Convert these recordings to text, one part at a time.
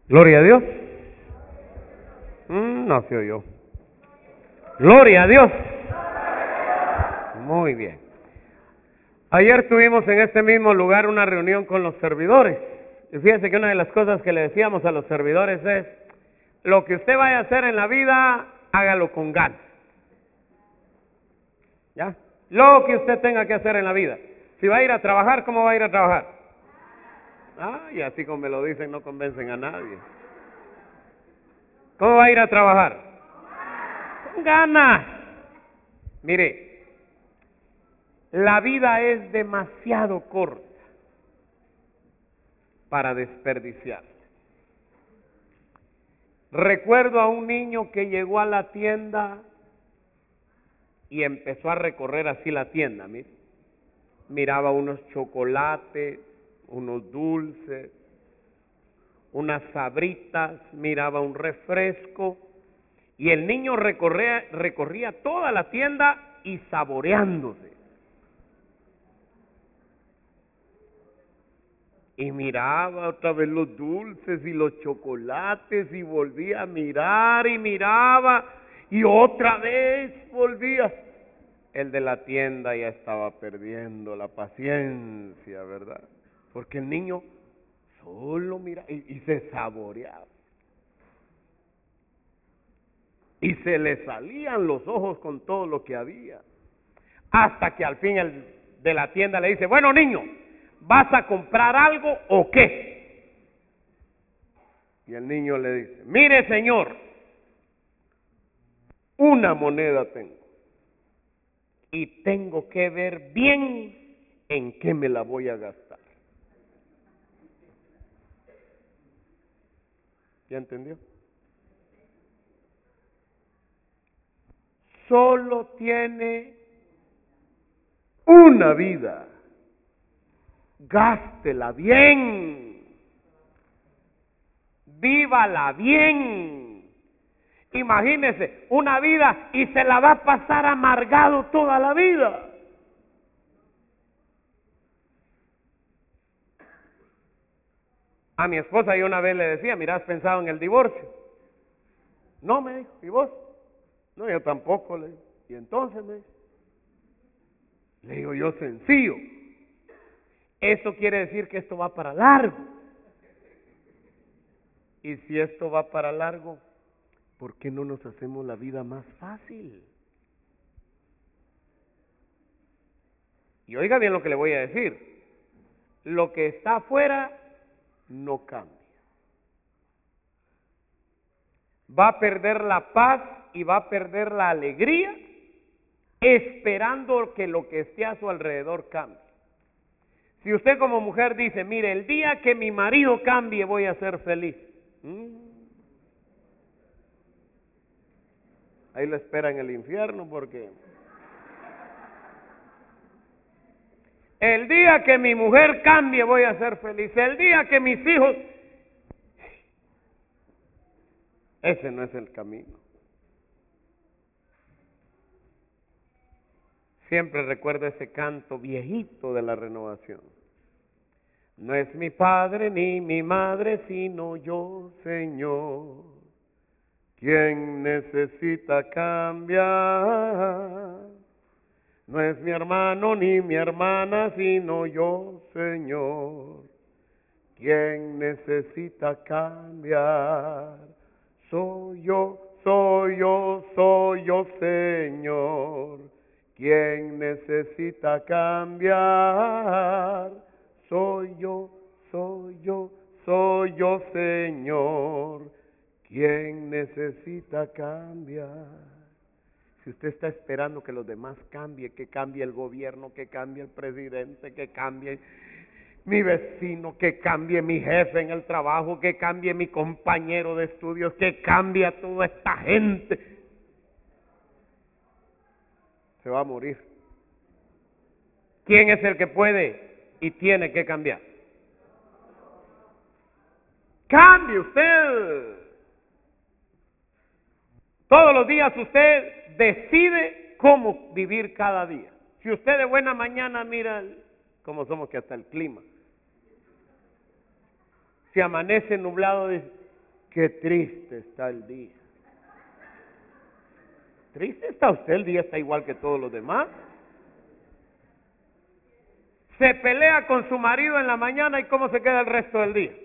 Gloria a Dios. No se oyó. Gloria a Dios. Muy bien. Ayer tuvimos en este mismo lugar una reunión con los servidores. Y fíjense que una de las cosas que le decíamos a los servidores es: lo que usted vaya a hacer en la vida, hágalo con ganas. ¿Ya? Lo que usted tenga que hacer en la vida. Si va a ir a trabajar, ¿cómo va a ir a trabajar? Y así como me lo dicen, no convencen a nadie. ¿Cómo va a ir a trabajar? Con ganas. Mire, la vida es demasiado corta para desperdiciar. Recuerdo a un niño que llegó a la tienda y empezó a recorrer así la tienda. Mire, miraba unos chocolates, unos dulces, unas sabritas, miraba un refresco, y el niño recorría toda la tienda y saboreándose. Y miraba otra vez los dulces y los chocolates y volvía a mirar y miraba y otra vez volvía. El de la tienda ya estaba perdiendo la paciencia, ¿verdad? Porque el niño solo miraba y se saboreaba. Y se le salían los ojos con todo lo que había. Hasta que al fin el de la tienda le dice: bueno, niño, ¿vas a comprar algo o qué? Y el niño le dice: mire, señor, una moneda tengo y tengo que ver bien en qué me la voy a gastar. ¿Ya entendió? Solo tiene una vida. Gástela bien. Vívala bien. Imagínese una vida y se la va a pasar amargado toda la vida. A mi esposa yo una vez le decía: mira, ¿has pensado en el divorcio? No, me dijo. ¿Y vos? No, yo tampoco, le digo. Y entonces me dijo. Le digo yo: sencillo. Eso quiere decir que esto va para largo. Y si esto va para largo, ¿por qué no nos hacemos la vida más fácil? Y oiga bien lo que le voy a decir. Lo que está afuera no cambia. Va a perder la paz y va a perder la alegría esperando que lo que esté a su alrededor cambie. Si usted como mujer dice: mire, el día que mi marido cambie voy a ser feliz. Ahí lo espera en el infierno, porque el día que mi mujer cambie voy a ser feliz. El día que mis hijos... Ese no es el camino. Siempre recuerdo ese canto viejito de la Renovación. No es mi padre ni mi madre, sino yo, Señor, quien necesita cambiar. No es mi hermano ni mi hermana, sino yo, Señor, quien necesita cambiar. Soy yo, Señor, quien necesita cambiar. Soy yo, Señor, quien necesita cambiar. Si usted está esperando que los demás cambien, que cambie el gobierno, que cambie el presidente, que cambie mi vecino, que cambie mi jefe en el trabajo, que cambie mi compañero de estudios, que cambie a toda esta gente, se va a morir. ¿Quién es el que puede y tiene que cambiar? Cambie usted. Todos los días usted decide cómo vivir cada día. Si usted de buena mañana mira cómo somos, que hasta el clima. Si amanece nublado, dice: qué triste está el día. Triste está usted, el día está igual que todos los demás. Se pelea con su marido en la mañana y ¿cómo se queda el resto del día?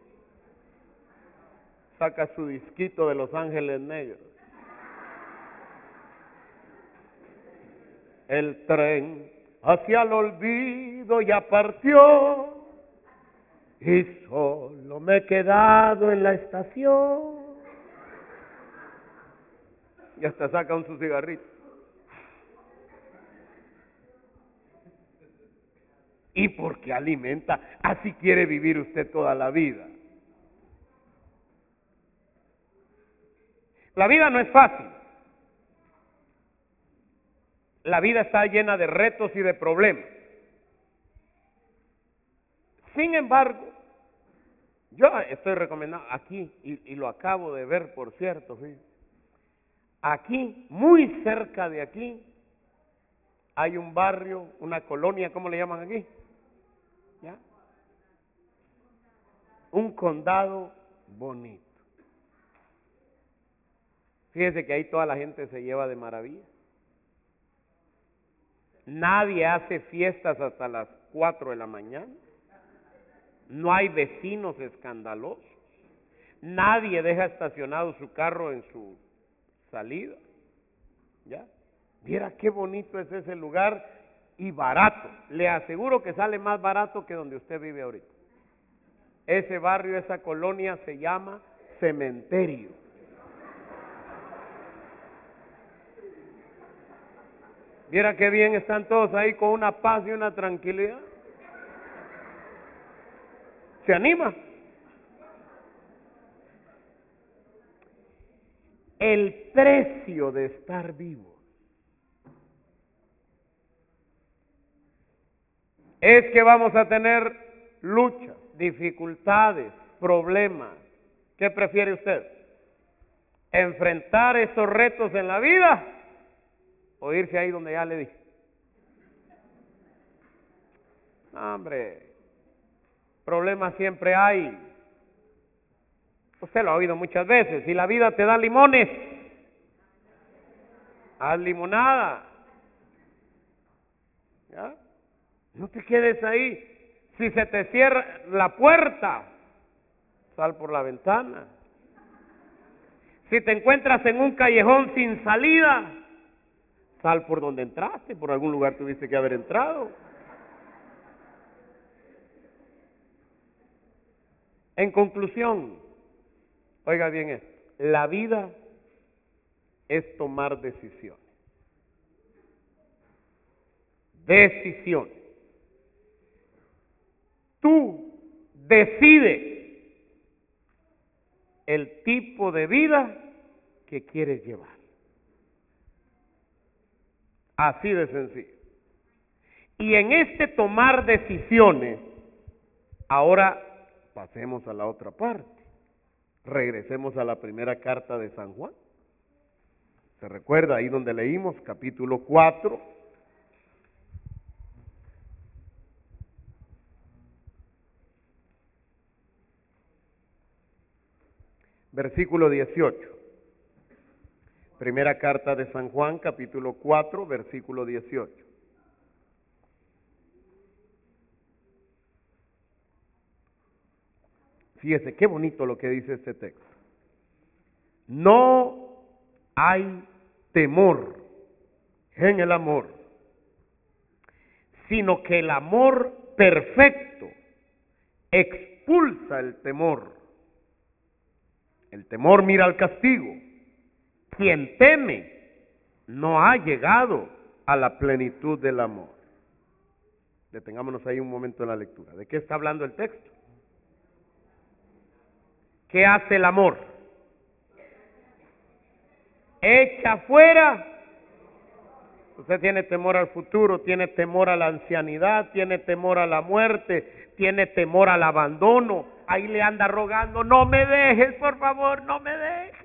Saca su disquito de Los Ángeles Negros. El tren hacia el olvido ya partió y solo me he quedado en la estación. Y hasta saca su cigarrito. ¿Y por qué alimenta? Así quiere vivir usted toda la vida. La vida no es fácil. La vida está llena de retos y de problemas. Sin embargo, yo estoy recomendando aquí, y lo acabo de ver, por cierto, fíjense. Aquí, muy cerca de aquí, hay un barrio, una colonia, ¿cómo le llaman aquí? ¿Ya? Un condado bonito. Fíjese que ahí toda la gente se lleva de maravilla. Nadie hace fiestas hasta las 4 de la mañana. No hay vecinos escandalosos. Nadie deja estacionado su carro en su salida. ¿Ya? Viera qué bonito es ese lugar y barato. Le aseguro que sale más barato que donde usted vive ahorita. Ese barrio, esa colonia se llama Cementerio. Viera qué bien están todos ahí con una paz y una tranquilidad. ¿Se anima? El precio de estar vivo es que vamos a tener luchas, dificultades, problemas. ¿Qué prefiere usted? ¿Enfrentar esos retos en la vida o irse ahí donde ya le dije? No, hombre, problemas siempre hay. Usted lo ha oído muchas veces. Si la vida te da limones, haz limonada. ¿Ya? No te quedes ahí. Si se te cierra la puerta, sal por la ventana. Si te encuentras en un callejón sin salida, sal por donde entraste. Por algún lugar tuviste que haber entrado. En conclusión, oiga bien esto, la vida es tomar decisiones. Decisiones. Tú decides el tipo de vida que quieres llevar. Así de sencillo. Y en este tomar decisiones, ahora pasemos a la otra parte. Regresemos a la primera carta de San Juan. ¿Se recuerda ahí donde leímos capítulo 4? Versículo 18. Primera carta de San Juan, capítulo 4, versículo 18. Fíjese qué bonito lo que dice este texto. No hay temor en el amor, sino que el amor perfecto expulsa el temor. El temor mira al castigo. Quien teme no ha llegado a la plenitud del amor. Detengámonos ahí un momento en la lectura. ¿De qué está hablando el texto? ¿Qué hace el amor? Echa fuera. Usted tiene temor al futuro, tiene temor a la ancianidad, tiene temor a la muerte, tiene temor al abandono. Ahí le anda rogando, no me dejes, por favor, no me dejes.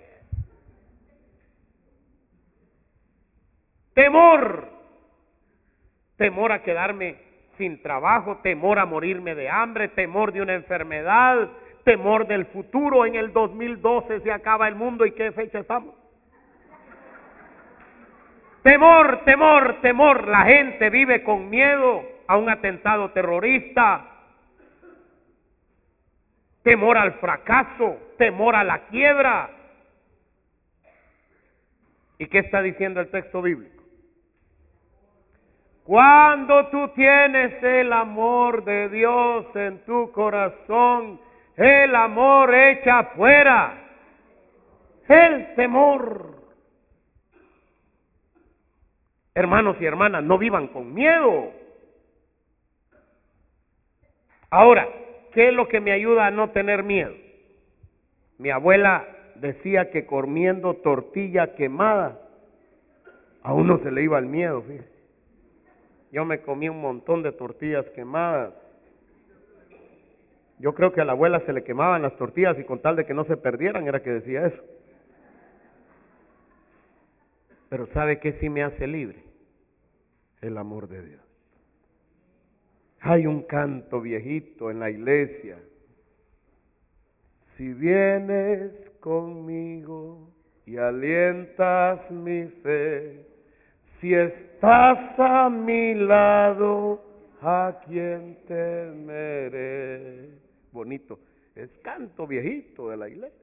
Temor. Temor a quedarme sin trabajo, temor a morirme de hambre, temor de una enfermedad, temor del futuro. En el 2012 se acaba el mundo, ¿y qué fecha estamos? Temor, temor, temor. La gente vive con miedo a un atentado terrorista, temor al fracaso, temor a la quiebra. ¿Y qué está diciendo el texto bíblico? Cuando tú tienes el amor de Dios en tu corazón, el amor echa fuera el temor. Hermanos y hermanas, no vivan con miedo. Ahora, ¿qué es lo que me ayuda a no tener miedo? Mi abuela decía que comiendo tortilla quemada, a uno se le iba el miedo, fíjese. Yo me comí un montón de tortillas quemadas. Yo creo que a la abuela se le quemaban las tortillas y con tal de que no se perdieran era que decía eso. Pero ¿sabe qué sí me hace libre? El amor de Dios. Hay un canto viejito en la iglesia. Si vienes conmigo y alientas mi fe, si estás a mi lado, ¿a quién temeré? Bonito, es canto viejito de la iglesia.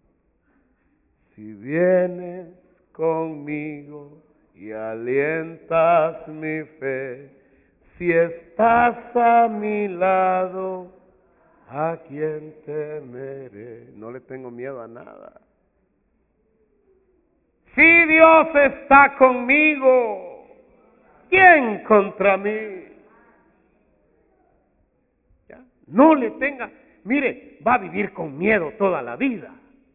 Si vienes conmigo y alientas mi fe, si estás a mi lado, ¿a quién temeré? No le tengo miedo a nada. Si Dios está conmigo, ¿quién contra mí? ¿Ya? No le tenga, mire, va a vivir con miedo toda la vida.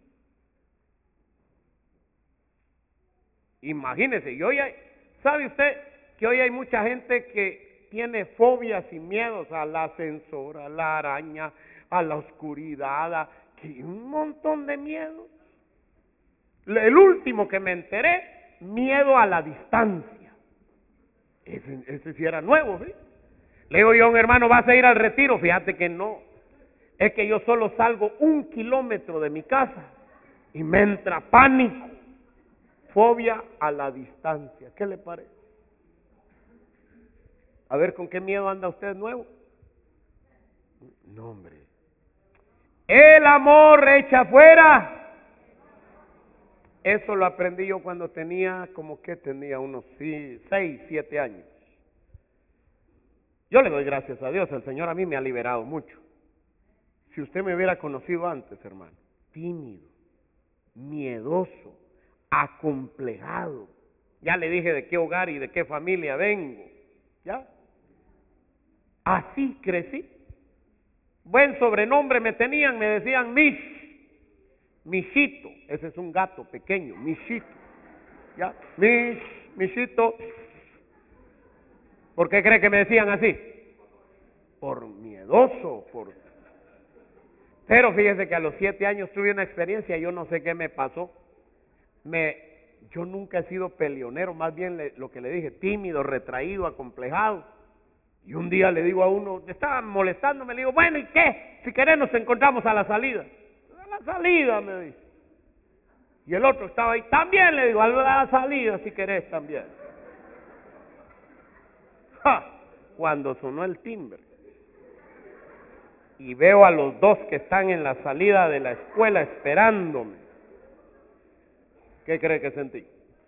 Imagínese, ¿sabe usted que hoy hay mucha gente que tiene fobias y miedos al ascensor, a la araña, a la oscuridad, un montón de miedos? El último que me enteré, miedo a la distancia. Ese sí era nuevo, ¿sí? Le digo yo a un hermano, ¿vas a ir al retiro? Fíjate que no. Es que yo solo salgo 1 kilómetro de mi casa y me entra pánico. Fobia a la distancia. ¿Qué le parece? A ver, ¿con qué miedo anda usted nuevo? No, hombre. El amor echa fuera. Eso lo aprendí yo cuando tenía, tenía unos 6, 7 años. Yo le doy gracias a Dios, el Señor a mí me ha liberado mucho. Si usted me hubiera conocido antes, hermano, tímido, miedoso, acomplejado. Ya le dije de qué hogar y de qué familia vengo. ¿Ya? Así crecí. Buen sobrenombre me tenían, me decían Michito. Ese es un gato pequeño, Michito. ¿Ya? Michito. ¿Por qué cree que me decían así? Por miedoso, Pero fíjese que a los 7 años tuve una experiencia, yo no sé qué me pasó. Yo nunca he sido peleonero, más bien lo que le dije, tímido, retraído, acomplejado. Y un día le digo a uno, estaba molestándome, le digo, bueno, ¿y qué? Si querés nos encontramos a la salida. A la salida, me dice. Y el otro estaba ahí, también le digo, a la salida si querés también. ¡Ja! Cuando sonó el timbre y veo a los dos que están en la salida de la escuela esperándome, ¿qué cree que sentí?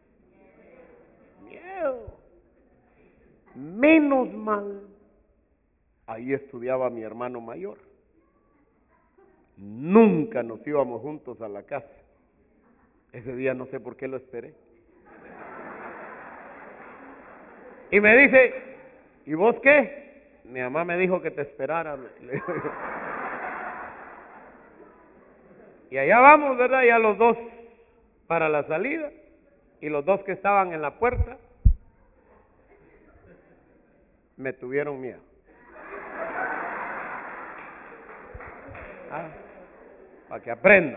Miedo. Menos mal, ahí estudiaba mi hermano mayor. Nunca nos íbamos juntos a la casa. Ese día no sé por qué lo esperé. Y me dice, ¿y vos qué? Mi mamá me dijo que te esperara. Y allá vamos, ¿verdad? Ya los dos para la salida. Y los dos que estaban en la puerta me tuvieron miedo. Para que aprendan.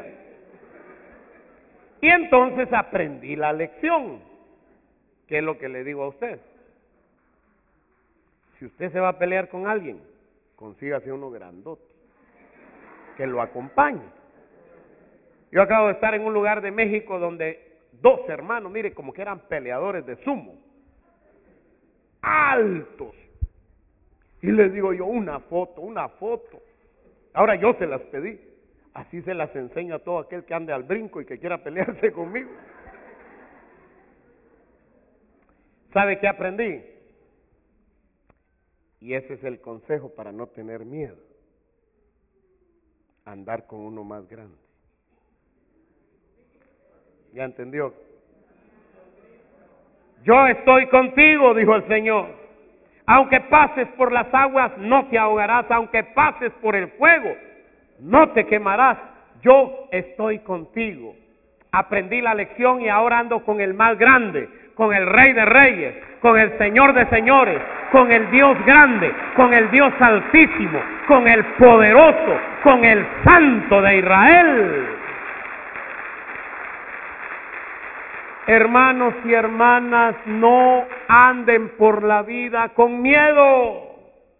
Y entonces aprendí la lección. ¿Qué es lo que le digo a usted? Si usted se va a pelear con alguien, consígase uno grandote. que lo acompañe. Yo acabo de estar en un lugar de México donde 2 hermanos, mire, como que eran peleadores de sumo, altos. Y les digo yo, una foto. Ahora yo se las pedí. Así se las enseño a todo aquel que ande al brinco y que quiera pelearse conmigo. ¿Sabe qué aprendí? Y ese es el consejo para no tener miedo. Andar con uno más grande. ¿Ya entendió? Yo estoy contigo, dijo el Señor. Aunque pases por las aguas, no te ahogarás. Aunque pases por el fuego, no te quemarás. Yo estoy contigo. Aprendí la lección y ahora ando con el más grande, con el Rey de Reyes, con el Señor de Señores, con el Dios grande, con el Dios altísimo, con el poderoso, con el Santo de Israel. Hermanos y hermanas, no anden por la vida con miedo.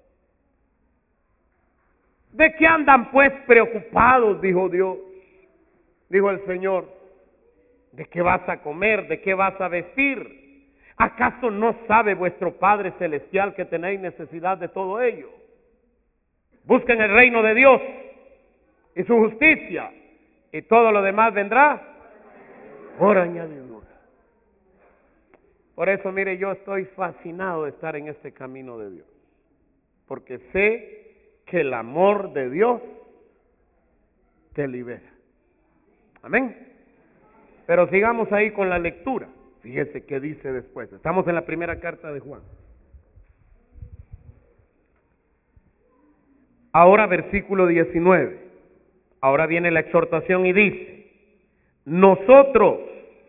¿De qué andan pues preocupados? Dijo Dios, dijo el Señor. ¿De qué vas a comer? ¿De qué vas a vestir? ¿Acaso no sabe vuestro Padre Celestial que tenéis necesidad de todo ello? Busquen el reino de Dios y su justicia, y todo lo demás vendrá por añadidura. Por eso, mire, yo estoy fascinado de estar en este camino de Dios, porque sé que el amor de Dios te libera. Amén. Pero sigamos ahí con la lectura. Fíjese qué dice después. Estamos en la primera carta de Juan. Ahora versículo 19. Ahora viene la exhortación y dice: nosotros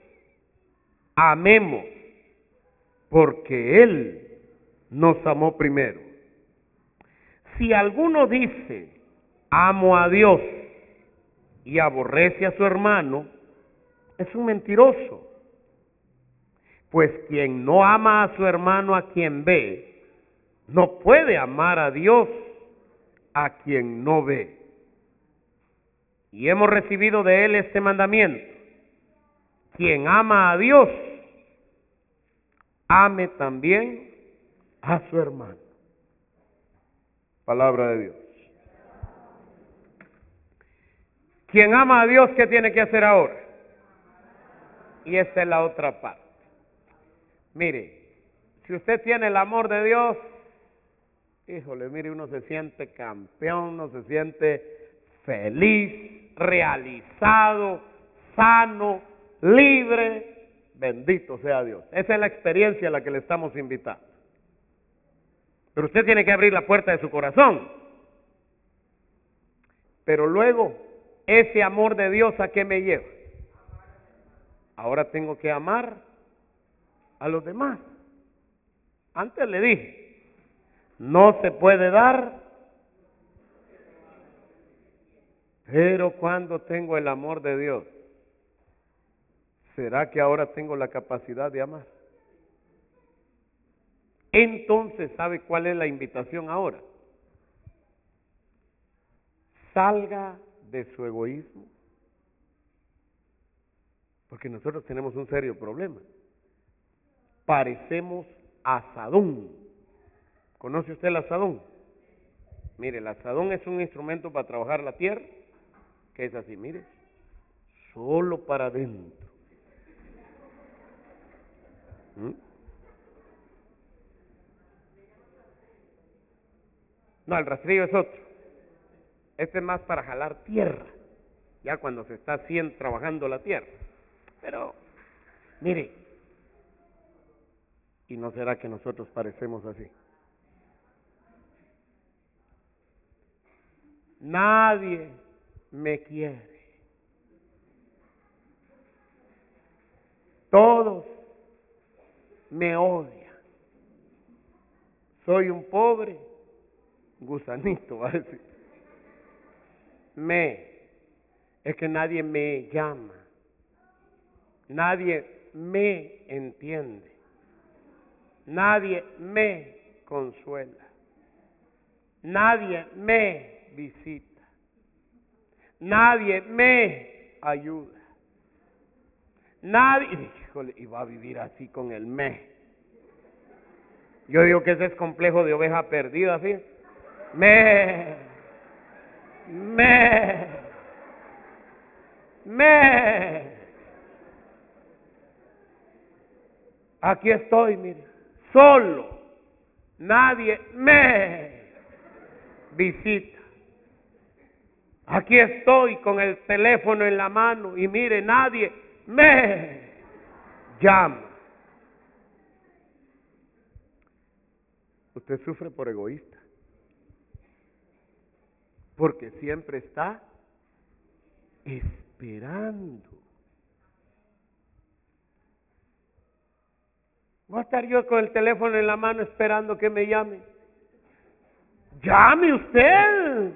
amemos porque Él nos amó primero. Si alguno dice, amo a Dios, y aborrece a su hermano, es un mentiroso. Pues quien no ama a su hermano a quien ve, no puede amar a Dios a quien no ve. Y hemos recibido de Él este mandamiento: quien ama a Dios, ame también a su hermano. Palabra de Dios. Quien ama a Dios, ¿qué tiene que hacer ahora? Y esta es la otra parte. Mire, si usted tiene el amor de Dios, híjole, mire, uno se siente campeón, uno se siente feliz, realizado, sano, libre. Bendito sea Dios. Esa es la experiencia a la que le estamos invitando. Pero usted tiene que abrir la puerta de su corazón. Pero luego, ese amor de Dios, ¿a qué me lleva? Ahora tengo que amar a los demás. Antes le dije, no se puede dar, pero cuando tengo el amor de Dios, ¿será que ahora tengo la capacidad de amar? Entonces, ¿sabe cuál es la invitación ahora? Salga de su egoísmo, porque nosotros tenemos un serio problema. Parecemos asadón. ¿Conoce usted el asadón? Mire, el asadón es un instrumento para trabajar la tierra, que es así, mire, solo para adentro. No, el rastrillo es otro. Este es más para jalar tierra, ya cuando se está haciendo, trabajando la tierra. Pero, mire, ¿y no será que nosotros parecemos así? Nadie me quiere. Todos me odian. Soy un pobre gusanito, va a decir. Es que nadie me llama. Nadie me entiende. Nadie me consuela. Nadie me visita. nadie me ayuda. Nadie, híjole, y va a vivir así con el me. Yo digo que ese es complejo de oveja perdida, ¿sí? Me. Aquí estoy, mire, solo. Nadie me visita. Aquí estoy con el teléfono en la mano y mire, nadie me llama. Usted sufre por egoísta, porque siempre está esperando. ¿Voy a estar yo con el teléfono en la mano esperando que me llame? ¡Llame usted!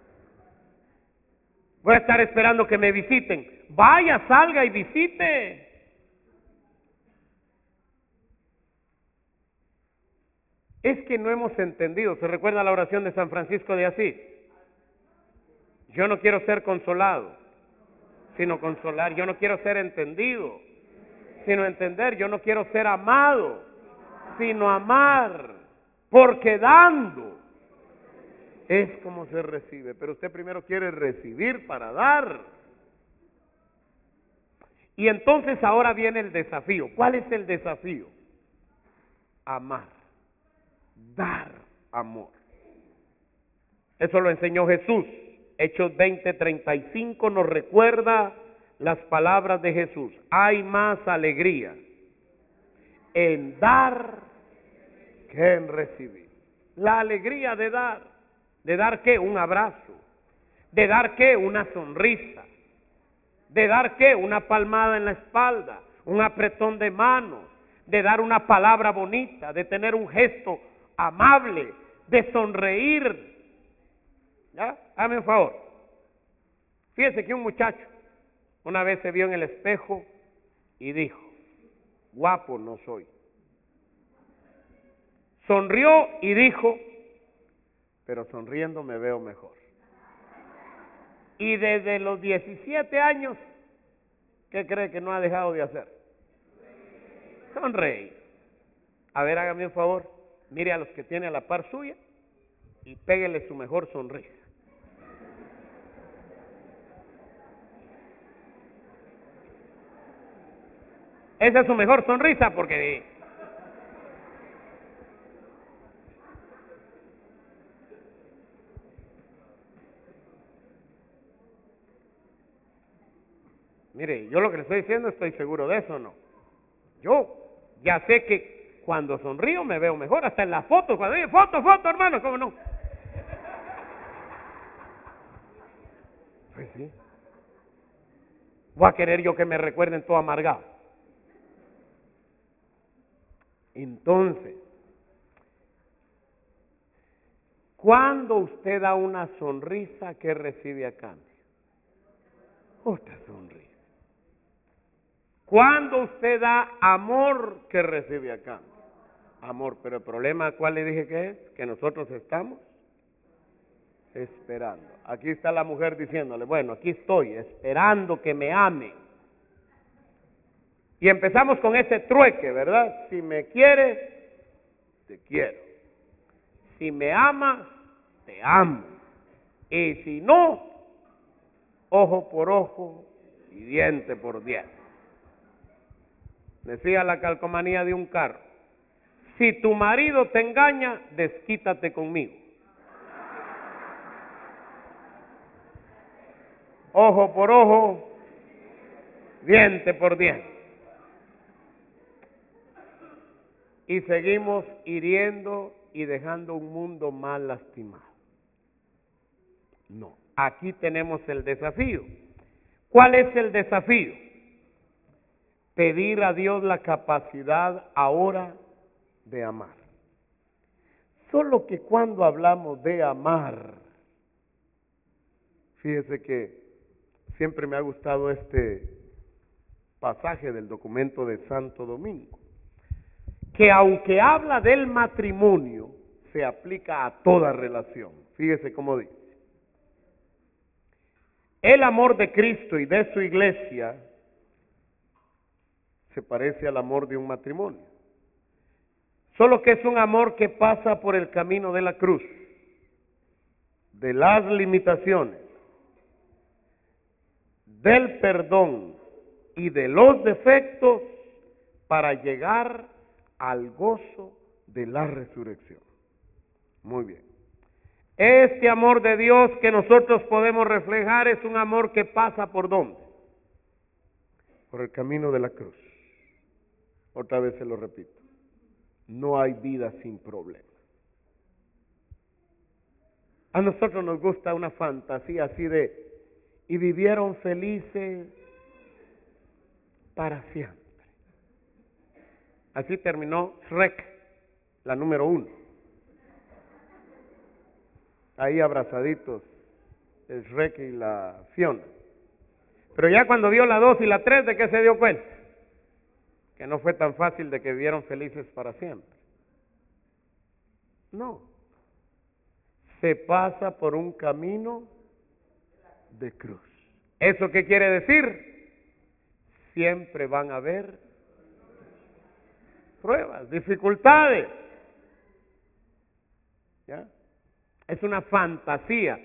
Voy a estar esperando que me visiten. Vaya, salga y visite. Es que no hemos entendido. ¿Se recuerda la oración de San Francisco de Asís? Yo no quiero ser consolado, sino consolar. Yo no quiero ser entendido, sino entender. Yo no quiero ser amado, sino amar. Porque dando es como se recibe. Pero usted primero quiere recibir para dar. Y entonces ahora viene el desafío. ¿Cuál es el desafío? Amar. Dar amor. Eso lo enseñó Jesús. Hechos 20:35 nos recuerda las palabras de Jesús. Hay más alegría en dar que en recibir. La alegría de dar. ¿De dar qué? Un abrazo. ¿De dar qué? Una sonrisa. ¿De dar qué? Una palmada en la espalda. Un apretón de manos. De dar una palabra bonita. De tener un gesto amable. De sonreír. ¿Ya? Hazme un favor. Fíjese que un muchacho una vez se vio en el espejo y dijo: guapo no soy. Sonrió y dijo: pero sonriendo me veo mejor. Y desde los 17 años, ¿qué cree que no ha dejado de hacer? Sonreír. A ver, hágame un favor, mire a los que tiene a la par suya y péguele su mejor sonrisa. Esa es su mejor sonrisa, porque mire, yo lo que le estoy diciendo estoy seguro de eso, ¿no? Yo ya sé que cuando sonrío me veo mejor, hasta en las fotos, cuando digo foto, hermano, ¿cómo no? Pues sí. Voy a querer yo que me recuerden todo amargado. Entonces, cuando usted da una sonrisa, ¿qué recibe a cambio? Usted sonríe. Cuando usted da amor, ¿qué recibe a cambio? Amor, pero el problema, ¿cuál le dije que es? Que nosotros estamos esperando. Aquí está la mujer diciéndole: bueno, aquí estoy esperando que me amen. Y empezamos con ese trueque, ¿verdad? Si me quieres, te quiero. Si me amas, te amo. Y si no, ojo por ojo y diente por diente. Decía la calcomanía de un carro: si tu marido te engaña, desquítate conmigo. Ojo por ojo, diente por diente. Y seguimos hiriendo y dejando un mundo mal lastimado. No, aquí tenemos el desafío. ¿Cuál es el desafío? Pedir a Dios la capacidad ahora de amar. Solo que cuando hablamos de amar, fíjese que siempre me ha gustado este pasaje del documento de Santo Domingo, que aunque habla del matrimonio, se aplica a toda relación. Fíjese cómo dice: El amor de Cristo y de su iglesia se parece al amor de un matrimonio, solo que es un amor que pasa por el camino de la cruz, de las limitaciones, del perdón y de los defectos para llegar al gozo de la resurrección. Muy bien. Este amor de Dios que nosotros podemos reflejar es un amor que pasa ¿por dónde? Por el camino de la cruz. Otra vez se lo repito. No hay vida sin problemas. A nosotros nos gusta una fantasía así de, y vivieron felices para siempre. Así terminó Shrek, la número 1. Ahí abrazaditos, el Shrek y la Fiona. Pero ya cuando vio la 2 y la 3, ¿de qué se dio cuenta? Que no fue tan fácil de que vivieron felices para siempre. No. Se pasa por un camino de cruz. ¿Eso qué quiere decir? Siempre van a haber pruebas, dificultades. ¿Ya? Es una fantasía.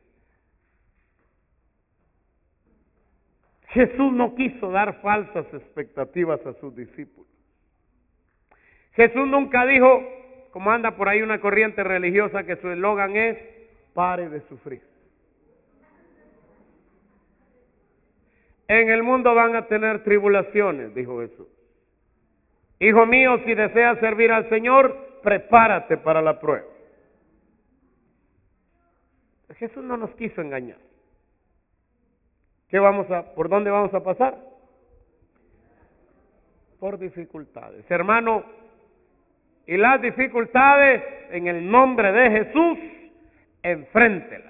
Jesús no quiso dar falsas expectativas a sus discípulos. Jesús nunca dijo, como anda por ahí una corriente religiosa que su eslogan es, pare de sufrir. En el mundo van a tener tribulaciones, dijo Jesús. Hijo mío, si deseas servir al Señor, prepárate para la prueba. Jesús no nos quiso engañar. ¿Por dónde vamos a pasar? Por dificultades. Hermano, y las dificultades, en el nombre de Jesús, enfréntelas.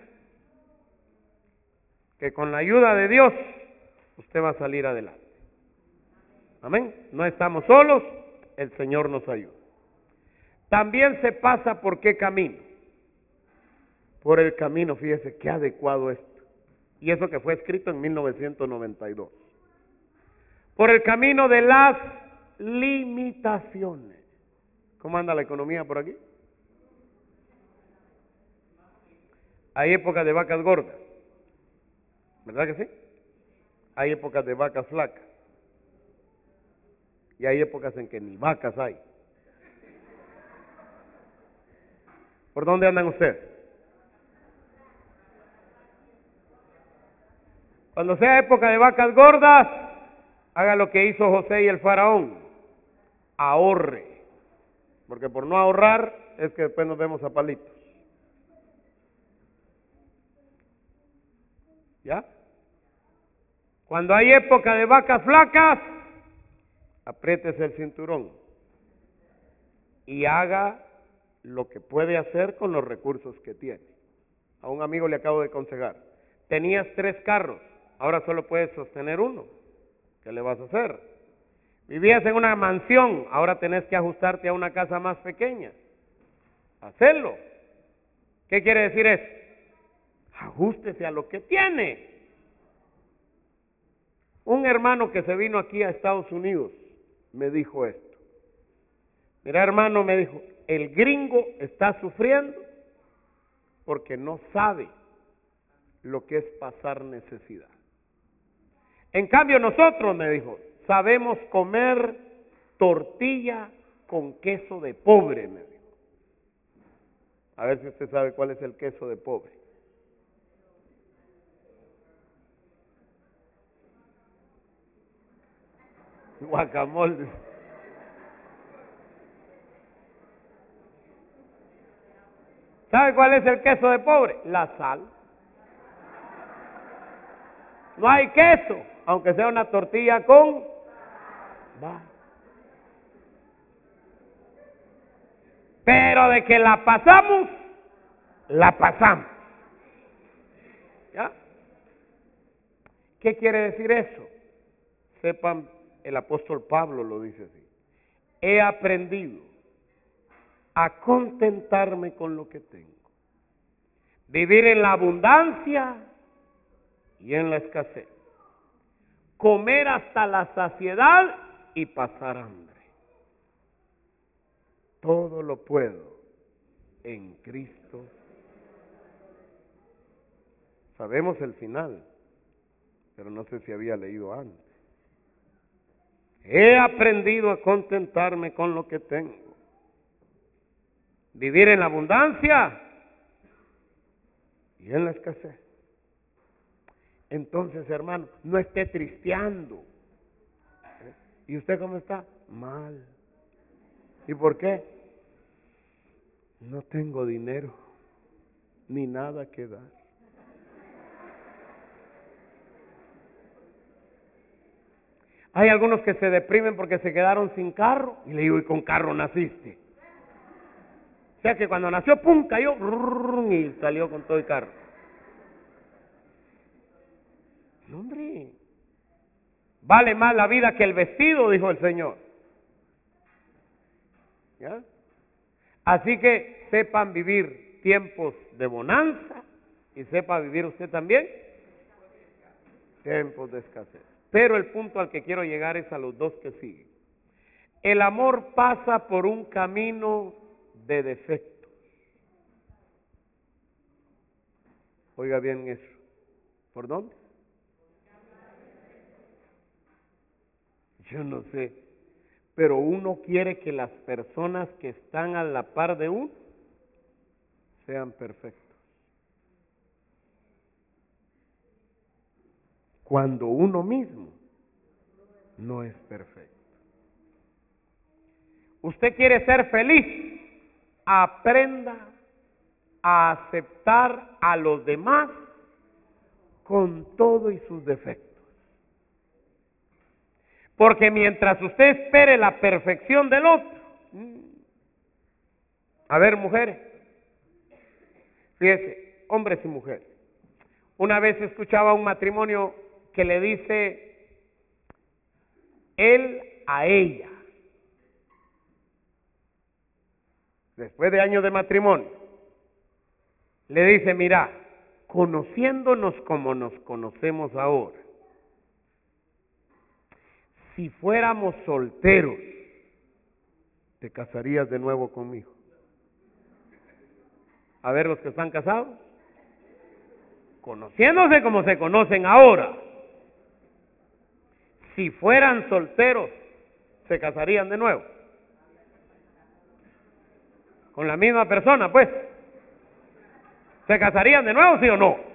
Que con la ayuda de Dios, usted va a salir adelante. Amén. No estamos solos, el Señor nos ayuda. También se pasa por qué camino. Por el camino, fíjese qué adecuado esto. Y eso que fue escrito en 1992. Por el camino de las limitaciones. ¿Cómo anda la economía por aquí? Hay épocas de vacas gordas, ¿verdad que sí? Hay épocas de vacas flacas. Y hay épocas en que ni vacas hay. ¿Por dónde andan ustedes? Cuando sea época de vacas gordas, haga lo que hizo José y el faraón. Ahorre. Porque por no ahorrar es que después nos vemos a palitos. ¿Ya? Cuando hay época de vacas flacas, apriétese el cinturón y haga lo que puede hacer con los recursos que tiene. A un amigo le acabo de aconsejar. Tenías 3 carros, ahora solo puedes sostener uno. ¿Qué le vas a hacer? Vivías en una mansión, ahora tenés que ajustarte a una casa más pequeña. Hacerlo. ¿Qué quiere decir eso? Ajústese a lo que tiene. Un hermano que se vino aquí a Estados Unidos me dijo esto. Mira, hermano, me dijo, el gringo está sufriendo porque no sabe lo que es pasar necesidad. En cambio nosotros, me dijo, sabemos comer tortilla con queso de pobre, me dijo. A ver si usted sabe cuál es el queso de pobre. Guacamole. ¿Sabe cuál es el queso de pobre? La sal. No hay queso, aunque sea una tortilla con sal. Pero de que la pasamos, la pasamos. ¿Ya? ¿Qué quiere decir eso? Sepan, el apóstol Pablo lo dice así. He aprendido a contentarme con lo que tengo. Vivir en la abundancia y en la escasez, comer hasta la saciedad y pasar hambre. Todo lo puedo en Cristo. Sabemos el final, pero no sé si había leído antes. He aprendido a contentarme con lo que tengo. Vivir en la abundancia y en la escasez. Entonces, hermano, no esté tristeando. ¿Y usted cómo está? Mal. ¿Y por qué? No tengo dinero, ni nada que dar. Hay algunos que se deprimen porque se quedaron sin carro. Y le digo, ¿y con carro naciste? O sea que cuando nació, ¡pum!, cayó y salió con todo el carro. No, hombre. Vale más la vida que el vestido, dijo el Señor. ¿Ya? Así que sepan vivir tiempos de bonanza y sepa vivir usted también tiempos de escasez. Pero el punto al que quiero llegar es a los dos que siguen. El amor pasa por un camino de defectos. Oiga bien eso. ¿Por dónde? Yo no sé. Pero uno quiere que las personas que están a la par de uno sean perfectos. Cuando uno mismo no es perfecto. Usted quiere ser feliz, aprenda a aceptar a los demás con todo y sus defectos. Porque mientras usted espere la perfección del otro, a ver, mujeres, fíjese, hombres y mujeres, una vez escuchaba un matrimonio que le dice él a ella, después de años de matrimonio, le dice, mira, conociéndonos como nos conocemos ahora, si fuéramos solteros, ¿te casarías de nuevo conmigo? A ver, los que están casados, conociéndose como se conocen ahora, si fueran solteros, ¿se casarían de nuevo? Con la misma persona, pues. ¿Se casarían de nuevo, sí o no?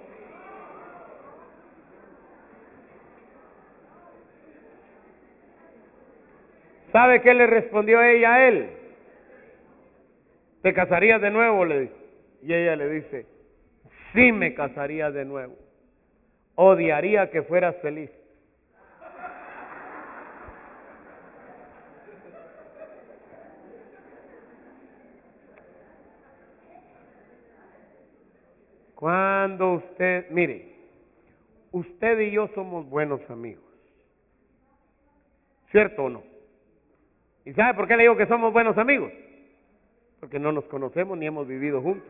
¿Sabe qué le respondió ella a él? ¿Te casarías de nuevo?, le dice. Y ella le dice, sí me casaría de nuevo. Odiaría que fueras feliz. Cuando usted, mire, usted y yo somos buenos amigos. ¿Cierto o no? ¿Y sabe por qué le digo que somos buenos amigos? Porque no nos conocemos ni hemos vivido juntos.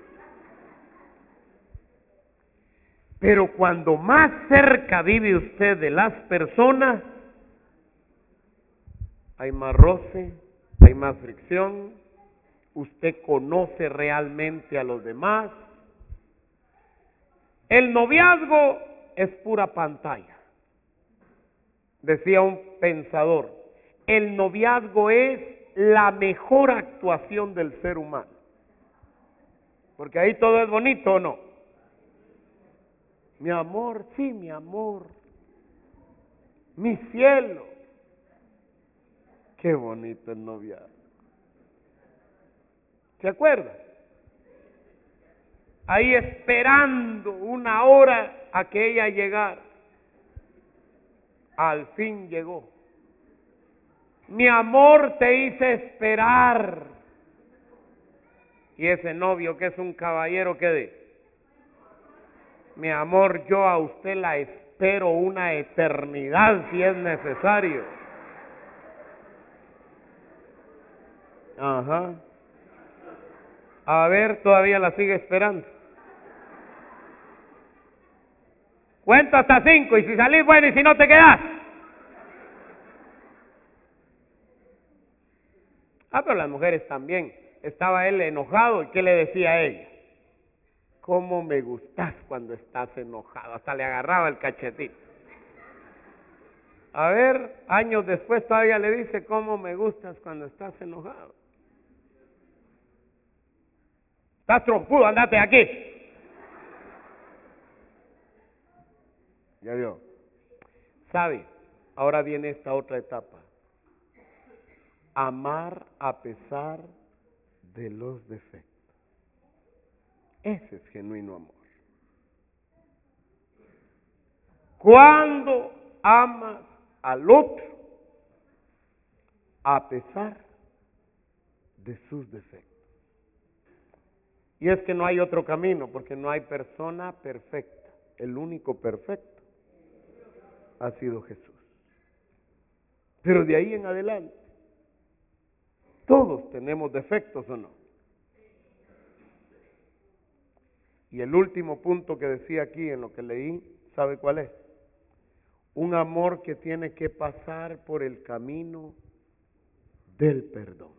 Pero cuando más cerca vive usted de las personas, hay más roce, hay más fricción, usted conoce realmente a los demás. El noviazgo es pura pantalla. Decía un pensador, el noviazgo es la mejor actuación del ser humano. Porque ahí todo es bonito, ¿o no? Mi amor, sí, mi amor. Mi cielo. Qué bonito el noviazgo. ¿Se acuerda? Ahí esperando una hora a que ella llegara. Al fin llegó. Mi amor, te hice esperar. Y ese novio que es un caballero, ¿qué dice? Mi amor, yo a usted la espero una eternidad si es necesario. Ajá. A ver, todavía la sigue esperando. Cuento hasta 5 y si salís, bueno, y si no te quedás. Pero las mujeres también. Estaba él enojado y ¿qué le decía a ella? ¿Cómo me gustas cuando estás enojado? Hasta le agarraba el cachetito. A ver, años después todavía le dice, ¿cómo me gustas cuando estás enojado? Estás trompudo, andate de aquí. Ya vio. ¿Sabe? Ahora viene esta otra etapa. Amar a pesar de los defectos. Ese es genuino amor. Cuando amas al otro a pesar de sus defectos. Y es que no hay otro camino, porque no hay persona perfecta. El único perfecto ha sido Jesús. Pero de ahí en adelante, todos tenemos defectos, ¿o no? Y el último punto que decía aquí en lo que leí, ¿sabe cuál es? Un amor que tiene que pasar por el camino del perdón.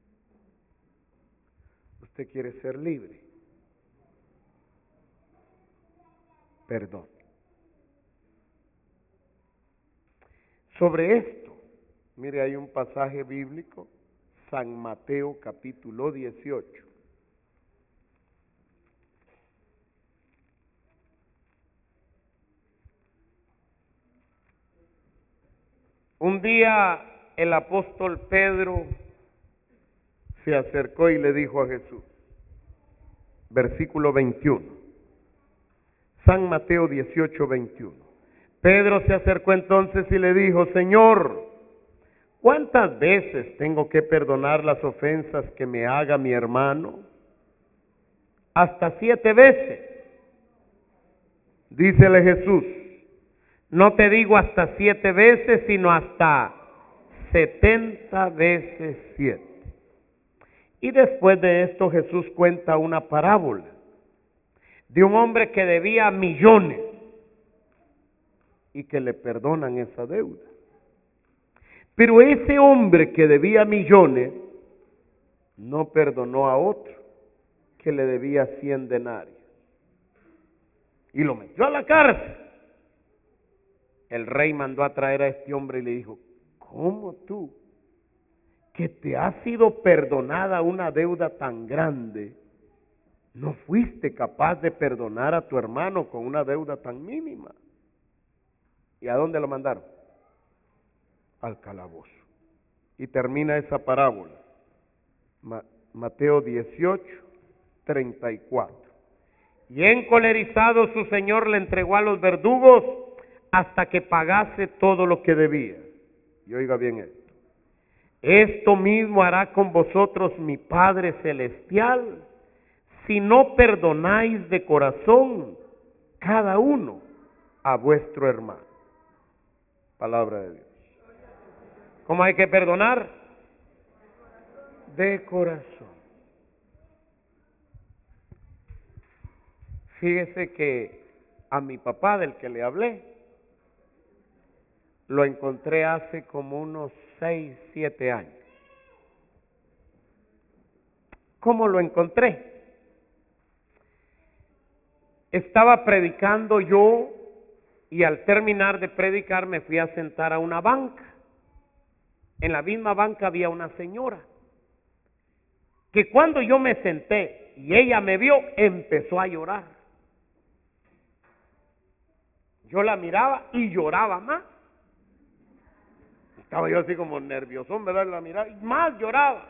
Usted quiere ser libre. Perdón. Sobre esto, mire, hay un pasaje bíblico, San Mateo capítulo 18. Un día el apóstol Pedro se acercó y le dijo a Jesús, versículo 21, San Mateo 18, 21. Pedro se acercó entonces y le dijo, Señor, ¿cuántas veces tengo que perdonar las ofensas que me haga mi hermano? Hasta 7 veces. Dícele Jesús, no te digo hasta 7 veces, sino hasta 70 veces 7. Y después de esto Jesús cuenta una parábola de un hombre que debía millones y que le perdonan esa deuda. Pero ese hombre que debía millones no perdonó a otro que le debía 100 denarios y lo metió a la cárcel. El rey mandó a traer a este hombre y le dijo, ¿cómo tú, que te ha sido perdonada una deuda tan grande, no fuiste capaz de perdonar a tu hermano con una deuda tan mínima? ¿Y a dónde lo mandaron? Al calabozo. Y termina esa parábola. Mateo 18, 34. Y encolerizado su señor le entregó a los verdugos hasta que pagase todo lo que debía. Y oiga bien esto. Esto mismo hará con vosotros mi Padre Celestial, si no perdonáis de corazón cada uno a vuestro hermano. Palabra de Dios. ¿Cómo hay que perdonar? De corazón. Fíjese que a mi papá, del que le hablé, lo encontré hace como unos 6, 7 años. ¿Cómo lo encontré? Estaba predicando yo y al terminar de predicar me fui a sentar a una banca. En la misma banca había una señora que cuando yo me senté y ella me vio, empezó a llorar. Yo la miraba y lloraba más. Estaba yo así como nervioso, ¿verdad? La miraba y más lloraba.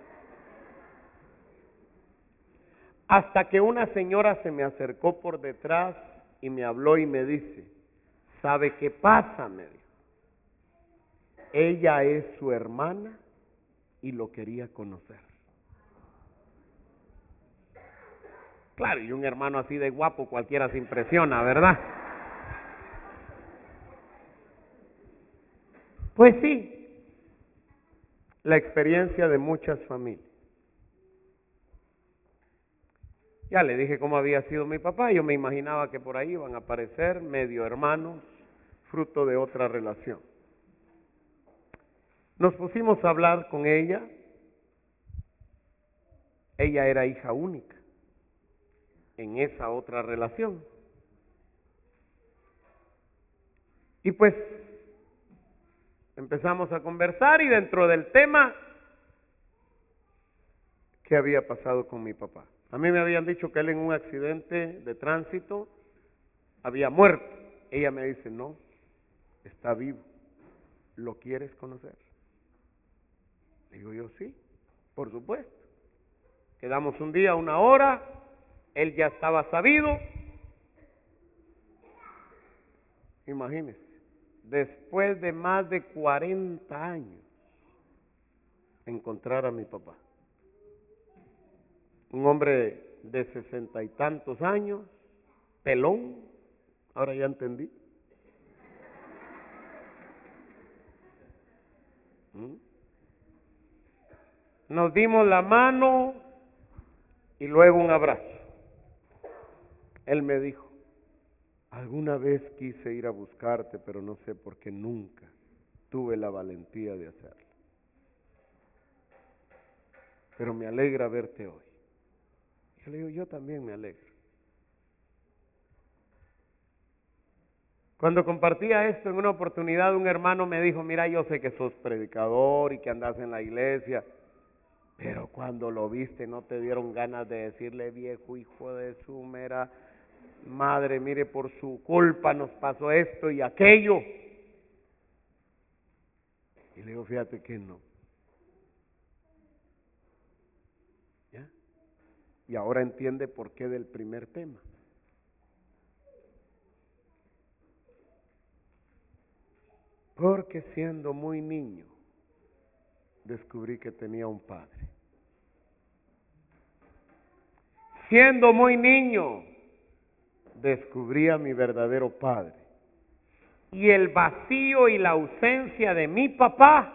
Hasta que una señora se me acercó por detrás y me habló y me dice, ¿sabe qué pasa? Me dijo. Ella es su hermana y lo quería conocer. Claro, y un hermano así de guapo cualquiera se impresiona, ¿verdad? Pues sí, la experiencia de muchas familias. Ya le dije cómo había sido mi papá. Yo me imaginaba que por ahí iban a aparecer medio hermanos, fruto de otra relación. Nos pusimos a hablar con ella. Ella era hija única en esa otra relación. Y pues empezamos a conversar y dentro del tema, ¿qué había pasado con mi papá? A mí me habían dicho que él en un accidente de tránsito había muerto. Ella me dice, no, está vivo. ¿Lo quieres conocer? Digo yo, sí, por supuesto. Quedamos un día, una hora, él ya estaba sabido. Imagínense, después de más de 40 años, encontrar a mi papá. Un hombre de 60 y tantos años, pelón, ahora ya entendí. Nos dimos la mano y luego un abrazo. Él me dijo, alguna vez quise ir a buscarte, pero no sé por qué nunca tuve la valentía de hacerlo. Pero me alegra verte hoy. Yo le digo, yo también me alegro. Cuando compartía esto en una oportunidad, un hermano me dijo, mira, yo sé que sos predicador y que andas en la iglesia, pero cuando lo viste no te dieron ganas de decirle, viejo hijo de su mera madre, mire, por su culpa nos pasó esto y aquello. Y le digo, fíjate que no. ¿Ya? Y ahora entiende por qué del primer tema. Porque siendo muy niño, descubrí que tenía un padre. Siendo muy niño, descubrí a mi verdadero padre. Y el vacío y la ausencia de mi papá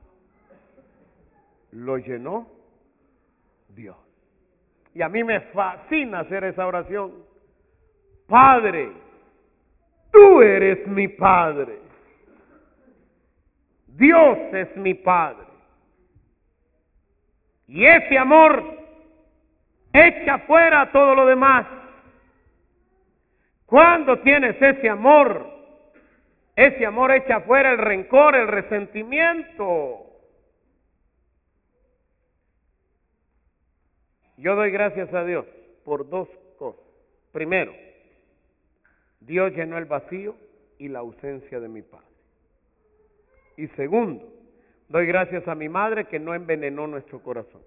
lo llenó Dios. Y a mí me fascina hacer esa oración. Padre, tú eres mi padre. Dios es mi padre. Y ese amor echa fuera todo lo demás. Cuando tienes ese amor echa fuera el rencor, el resentimiento. Yo doy gracias a Dios por dos cosas. Primero, Dios llenó el vacío y la ausencia de mi padre. Y segundo, doy gracias a mi madre que no envenenó nuestro corazón.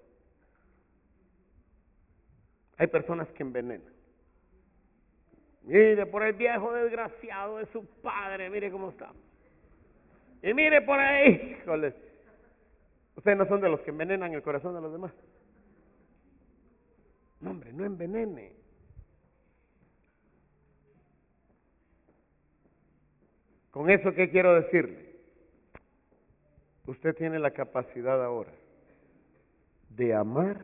Hay personas que envenenan. Mire por el viejo desgraciado de su padre, mire cómo está. Y mire por ahí, híjole. Ustedes no son de los que envenenan el corazón de los demás. No, hombre, no envenene. ¿Con eso qué quiero decirle? Usted tiene la capacidad ahora de amar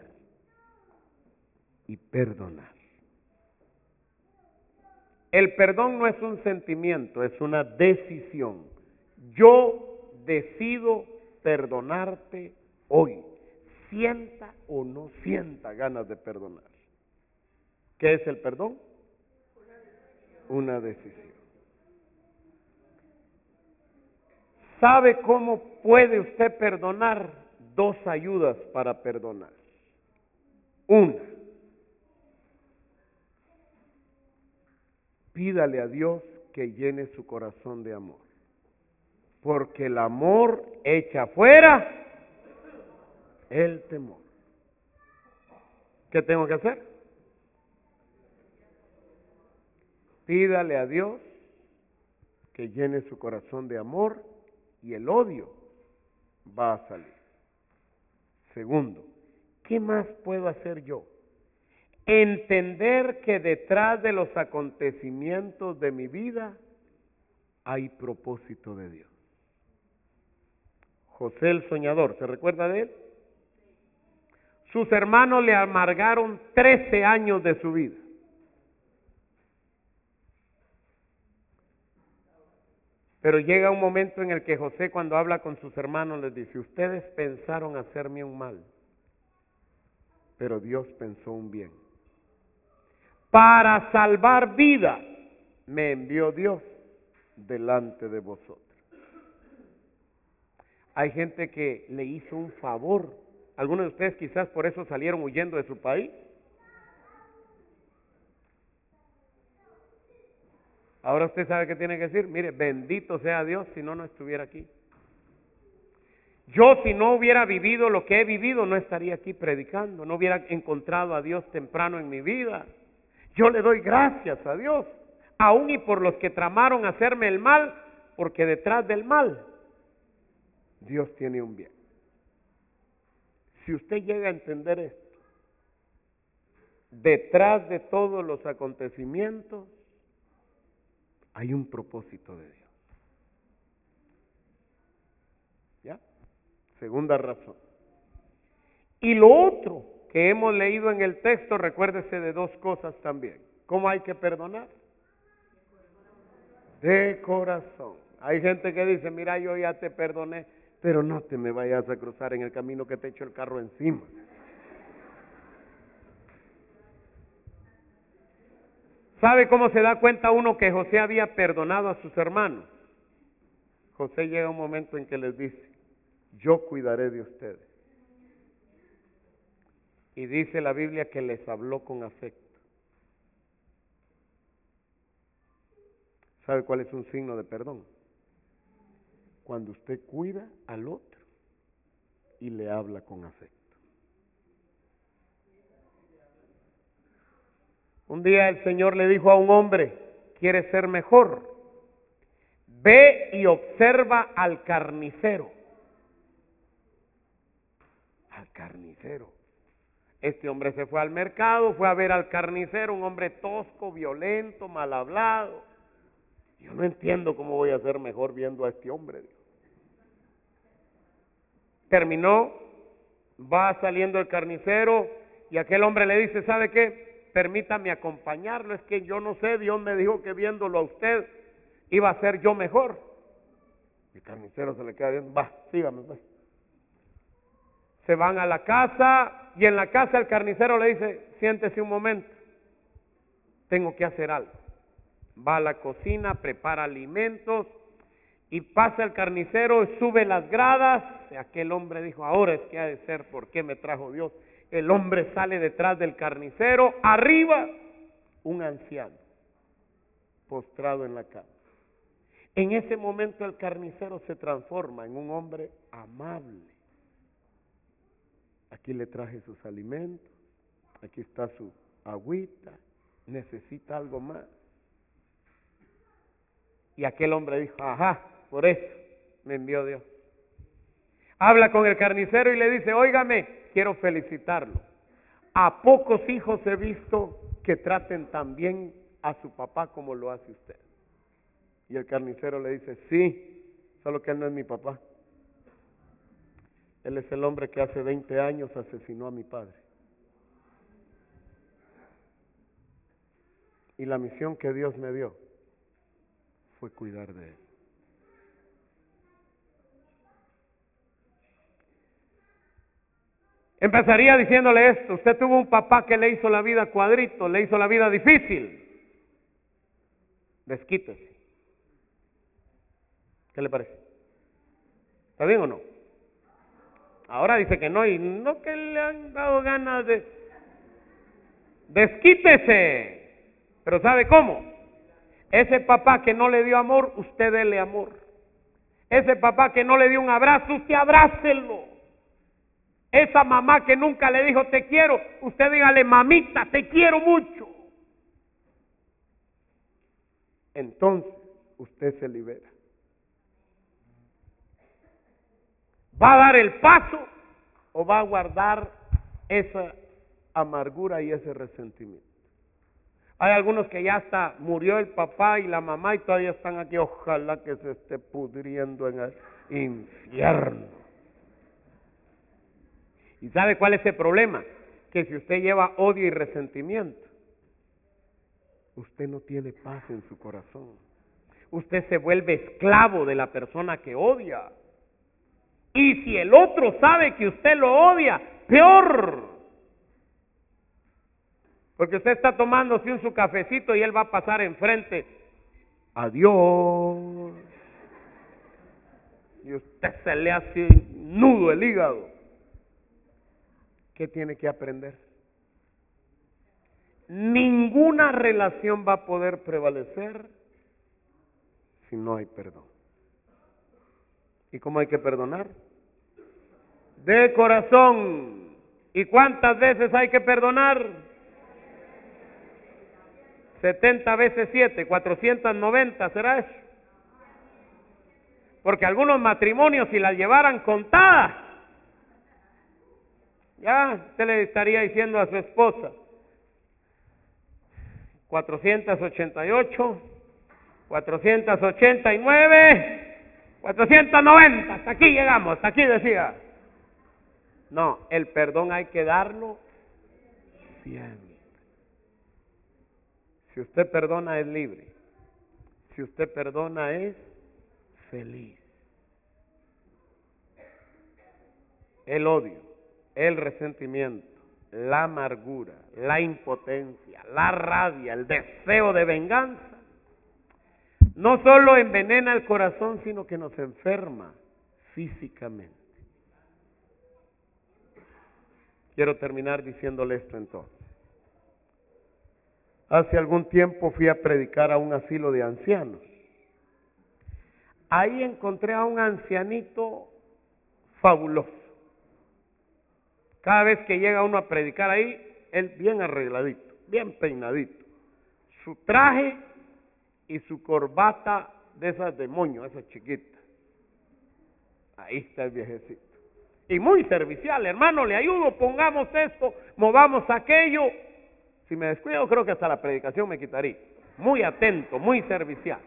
y perdonar. El perdón no es un sentimiento, es una decisión. Yo decido perdonarte hoy, sienta o no sienta ganas de perdonar. ¿Qué es el perdón? Una decisión. ¿Sabe cómo puede usted perdonar? Dos ayudas para perdonar. Una, pídale a Dios que llene su corazón de amor. Porque el amor echa fuera el temor. ¿Qué tengo que hacer? Pídale a Dios que llene su corazón de amor y el odio va a salir. Segundo, ¿qué más puedo hacer yo? Entender que detrás de los acontecimientos de mi vida hay propósito de Dios. José el soñador, ¿se recuerda de él? Sus hermanos le amargaron 13 años de su vida. Pero llega un momento en el que José, cuando habla con sus hermanos, les dice: ustedes pensaron hacerme un mal, pero Dios pensó un bien. Para salvar vida me envió Dios delante de vosotros. Hay gente que le hizo un favor. Algunos de ustedes quizás por eso salieron huyendo de su país. Ahora usted sabe qué tiene que decir. Mire, bendito sea Dios, si no, no estuviera aquí. Yo, si no hubiera vivido lo que he vivido, no estaría aquí predicando, no hubiera encontrado a Dios temprano en mi vida. Yo le doy gracias a Dios, aún y por los que tramaron hacerme el mal, porque detrás del mal, Dios tiene un bien. Si usted llega a entender esto, detrás de todos los acontecimientos, hay un propósito de Dios. ¿Ya? Segunda razón. Y lo otro que hemos leído en el texto, recuérdese de dos cosas también. ¿Cómo hay que perdonar? De corazón. Hay gente que dice: mira, yo ya te perdoné, pero no te me vayas a cruzar en el camino que te echo el carro encima. ¿Sabe cómo se da cuenta uno que José había perdonado a sus hermanos? José llega un momento en que les dice: yo cuidaré de ustedes. Y dice la Biblia que les habló con afecto. ¿Sabe cuál es un signo de perdón? Cuando usted cuida al otro y le habla con afecto. Un día el Señor le dijo a un hombre: ¿quieres ser mejor? Ve y observa al carnicero. Al carnicero. Este hombre se fue al mercado, fue a ver al carnicero, un hombre tosco, violento, mal hablado. Yo no entiendo cómo voy a ser mejor viendo a este hombre. Terminó, va saliendo el carnicero y aquel hombre le dice: ¿sabe qué? Permítame acompañarlo, es que yo no sé, Dios me dijo que viéndolo a usted iba a ser yo mejor. El carnicero se le queda viendo: va, sígame, pues. Se van a la casa y en la casa el carnicero le dice: siéntese un momento, tengo que hacer algo. Va a la cocina, prepara alimentos y pasa el carnicero, sube las gradas. Aquel hombre dijo: ahora es que ha de ser, ¿por qué me trajo Dios? El hombre sale detrás del carnicero, arriba un anciano postrado en la cama. En ese momento el carnicero se transforma en un hombre amable. Aquí le traje sus alimentos, aquí está su agüita, necesita algo más. Y aquel hombre dijo: ajá, por eso me envió Dios. Habla con el carnicero y le dice: óigame, quiero felicitarlo. A pocos hijos he visto que traten tan bien a su papá como lo hace usted. Y el carnicero le dice: sí, solo que él no es mi papá. Él es el hombre que hace 20 años asesinó a mi padre. Y la misión que Dios me dio fue cuidar de él. Empezaría diciéndole esto: usted tuvo un papá que le hizo la vida cuadrito, le hizo la vida difícil. Desquítese. ¿Qué le parece? ¿Está bien o no? Ahora dice que no, y no que le han dado ganas de... Desquítese. Pero ¿sabe cómo? Ese papá que no le dio amor, usted déle amor. Ese papá que no le dio un abrazo, usted abrácelo. Esa mamá que nunca le dijo te quiero, usted dígale: mamita, te quiero mucho. Entonces usted se libera. ¿Va a dar el paso o va a guardar esa amargura y ese resentimiento? Hay algunos que ya hasta murió el papá y la mamá y todavía están aquí: ojalá que se esté pudriendo en el infierno. ¿Y sabe cuál es el problema? Que si usted lleva odio y resentimiento, usted no tiene paz en su corazón. Usted se vuelve esclavo de la persona que odia. Y si el otro sabe que usted lo odia, peor. Porque usted está tomándose su cafecito y él va a pasar enfrente. Adiós. Y usted se le hace nudo el hígado. ¿Qué tiene que aprender? Ninguna relación va a poder prevalecer si no hay perdón. ¿Y cómo hay que perdonar? De corazón. ¿Y cuántas veces hay que perdonar? 70 veces 7, 490, ¿será eso? Porque algunos matrimonios, si las llevaran contadas, ya usted le estaría diciendo a su esposa, 488, 489, 490, hasta aquí llegamos, hasta aquí decía. No, el perdón hay que darlo siempre. Si usted perdona es libre, si usted perdona es feliz. El odio, el resentimiento, la amargura, la impotencia, la rabia, el deseo de venganza, no solo envenena el corazón, sino que nos enferma físicamente. Quiero terminar diciéndole esto entonces. Hace algún tiempo fui a predicar a un asilo de ancianos. Ahí encontré a un ancianito fabuloso. Cada vez que llega uno a predicar ahí, él bien arregladito, bien peinadito. Su traje y su corbata de esas de moño, esas chiquitas. Ahí está el viejecito. Y muy servicial, hermano, le ayudo, pongamos esto, movamos aquello. Si me descuido, creo que hasta la predicación me quitaría. Muy atento, muy servicial.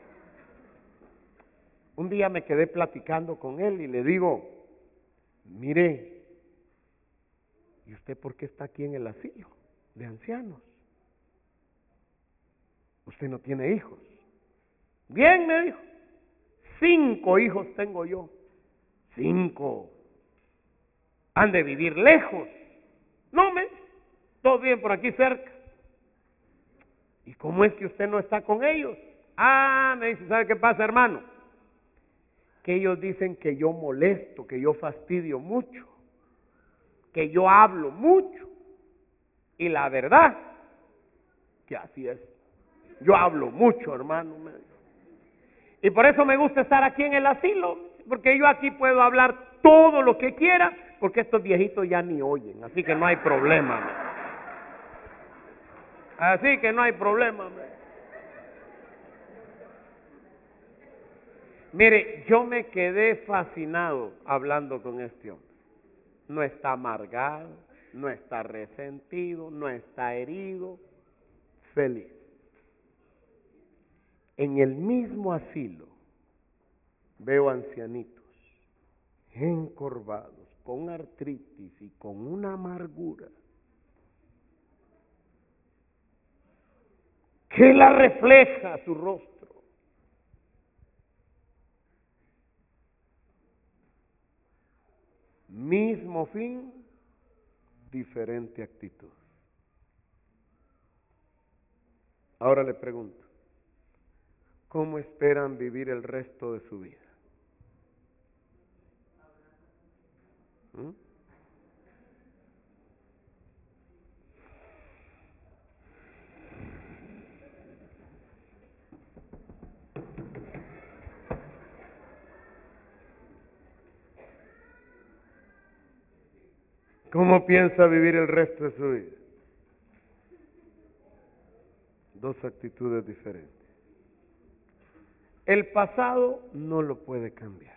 Un día me quedé platicando con él y le digo, mire, ¿y usted por qué está aquí en el asilo de ancianos? Usted no tiene hijos. Bien, me dijo, 5 hijos tengo yo. 5. Han de vivir lejos. No, todo bien por aquí cerca. ¿Y cómo es que usted no está con ellos? Ah, me dice, ¿sabe qué pasa, hermano? Que ellos dicen que yo molesto, que yo fastidio mucho, que yo hablo mucho. Y la verdad, que así es. Yo hablo mucho, hermano, me dijo. Y por eso me gusta estar aquí en el asilo, porque yo aquí puedo hablar todo lo que quiera, porque estos viejitos ya ni oyen, así que no hay problema. Así que no hay problema. Mire, yo me quedé fascinado hablando con este hombre. No está amargado, no está resentido, no está herido, feliz. En el mismo asilo veo ancianitos encorvados, con artritis y con una amargura que la refleja su rostro. Mismo fin, diferente actitud. Ahora le pregunto, ¿cómo esperan vivir el resto de su vida? ¿Cómo piensa vivir el resto de su vida? 2 actitudes diferentes. El pasado no lo puede cambiar.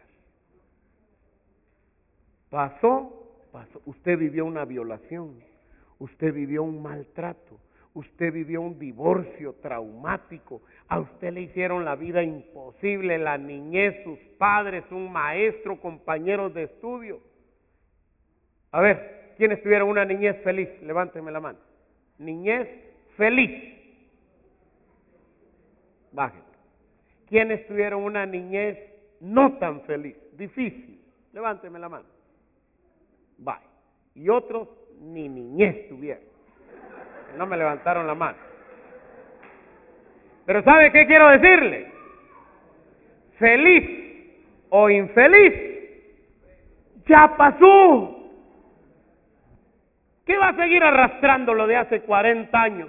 Pasó. Usted vivió una violación, usted vivió un maltrato, usted vivió un divorcio traumático, a usted le hicieron la vida imposible, la niñez, sus padres, un maestro, compañeros de estudio. A ver, ¿Quiénes tuvieron una niñez feliz? Levánteme la mano. Niñez feliz. Bajen. ¿Quiénes tuvieron una niñez no tan feliz? Difícil. Levánteme la mano. Vaya. Y otros ni niñez tuvieron. No me levantaron la mano. Pero ¿sabe qué quiero decirle? Feliz o infeliz, ya pasó. ¿Qué va a seguir arrastrando lo de hace 40 años?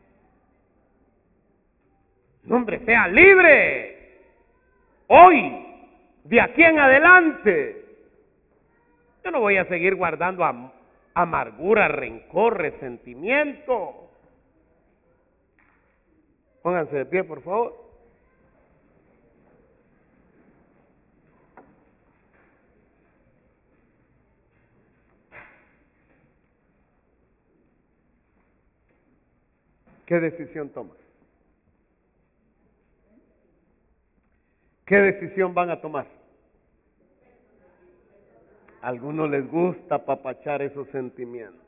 No, hombre, sea libre. Hoy, de aquí en adelante. Yo no voy a seguir guardando amargura, rencor, resentimiento. Pónganse de pie, por favor. ¿Qué decisión toman? ¿Qué decisión van a tomar? A algunos les gusta apapachar esos sentimientos.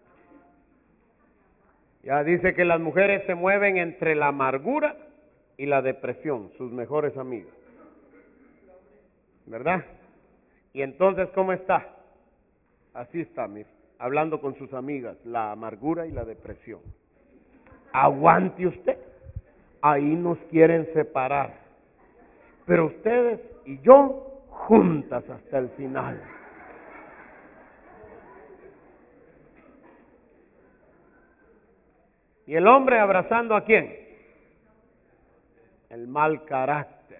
Ya dice que las mujeres se mueven entre la amargura y la depresión, sus mejores amigas. ¿Verdad? Y entonces, ¿cómo está? Así está, mire, hablando con sus amigas, la amargura y la depresión. Aguante usted, ahí nos quieren separar, pero ustedes y yo juntas hasta el final. ¿Y el hombre abrazando a quién? El mal carácter.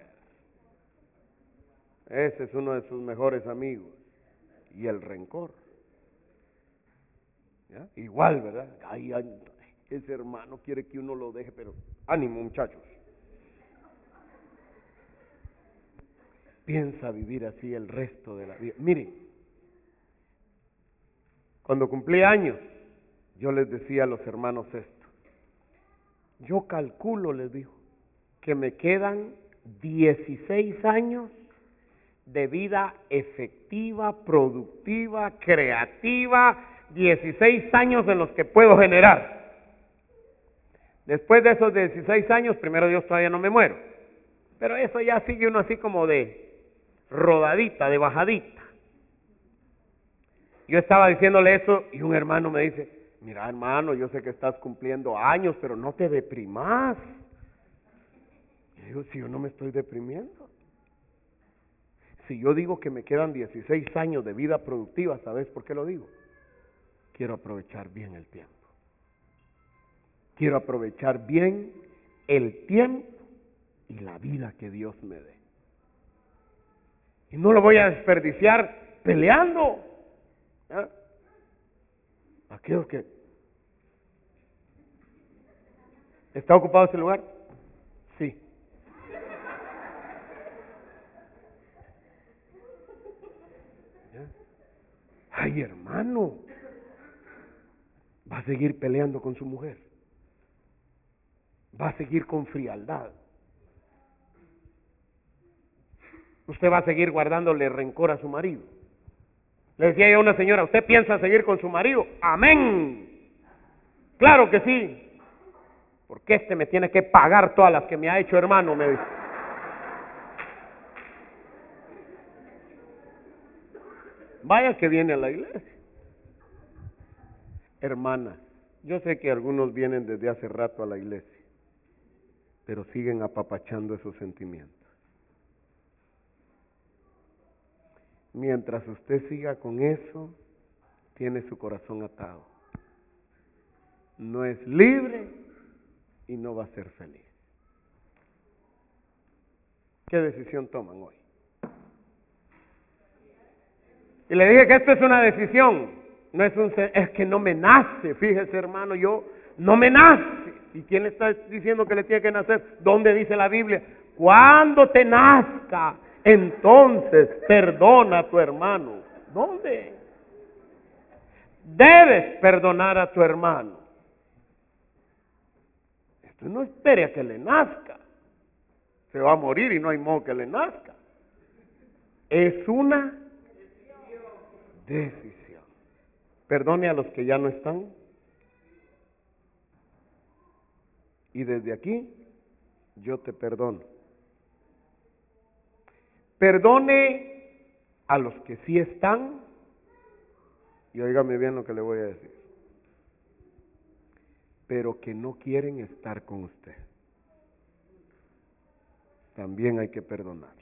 Ese es uno de sus mejores amigos. Y el rencor. ¿Ya? Igual, ¿verdad? Ay, ese hermano quiere que uno lo deje, pero ánimo, muchachos. Piensa vivir así el resto de la vida. Mire, cuando cumplí años, yo les decía a los hermanos esto. Yo calculo, les digo, que me quedan 16 años de vida efectiva, productiva, creativa, 16 años en los que puedo generar. Después de esos 16 años, primero Dios, todavía no me muero. Pero eso ya sigue uno así como de rodadita, de bajadita. Yo estaba diciéndole eso y un hermano me dice, mira hermano, yo sé que estás cumpliendo años, pero no te deprimas. Y digo, si yo no me estoy deprimiendo. Si yo digo que me quedan 16 años de vida productiva, ¿sabes por qué lo digo? Quiero aprovechar bien el tiempo. Quiero aprovechar bien el tiempo y la vida que Dios me dé. Y no lo voy a desperdiciar peleando. ¿Ah? Aquellos que... ¿Está ocupado ese lugar? Sí. ¿Ya? Ay, hermano, va a seguir peleando con su mujer. Va a seguir con frialdad. Usted va a seguir guardándole rencor a su marido. Le decía yo a una señora, ¿usted piensa seguir con su marido? ¡Amén! Claro que sí. Porque este me tiene que pagar todas las que me ha hecho, hermano, me dice. Vaya que viene a la iglesia. Hermanas, yo sé que algunos vienen desde hace rato a la iglesia, pero siguen apapachando esos sentimientos. Mientras usted siga con eso, tiene su corazón atado. No es libre y no va a ser feliz. ¿Qué decisión toman hoy? Y le dije que esto es una decisión, no es que no me nace, fíjese hermano, yo no me nace. ¿Y quién le está diciendo que le tiene que nacer? ¿Dónde dice la Biblia? Cuando te nazca, entonces perdona a tu hermano. ¿Dónde? Debes perdonar a tu hermano. Esto no espere a que le nazca. Se va a morir y no hay modo que le nazca. Es una decisión. Perdone a los que ya no están. Y desde aquí, yo te perdono. Perdone a los que sí están. Y óigame bien lo que le voy a decir. Pero que no quieren estar con usted. También hay que perdonarlos.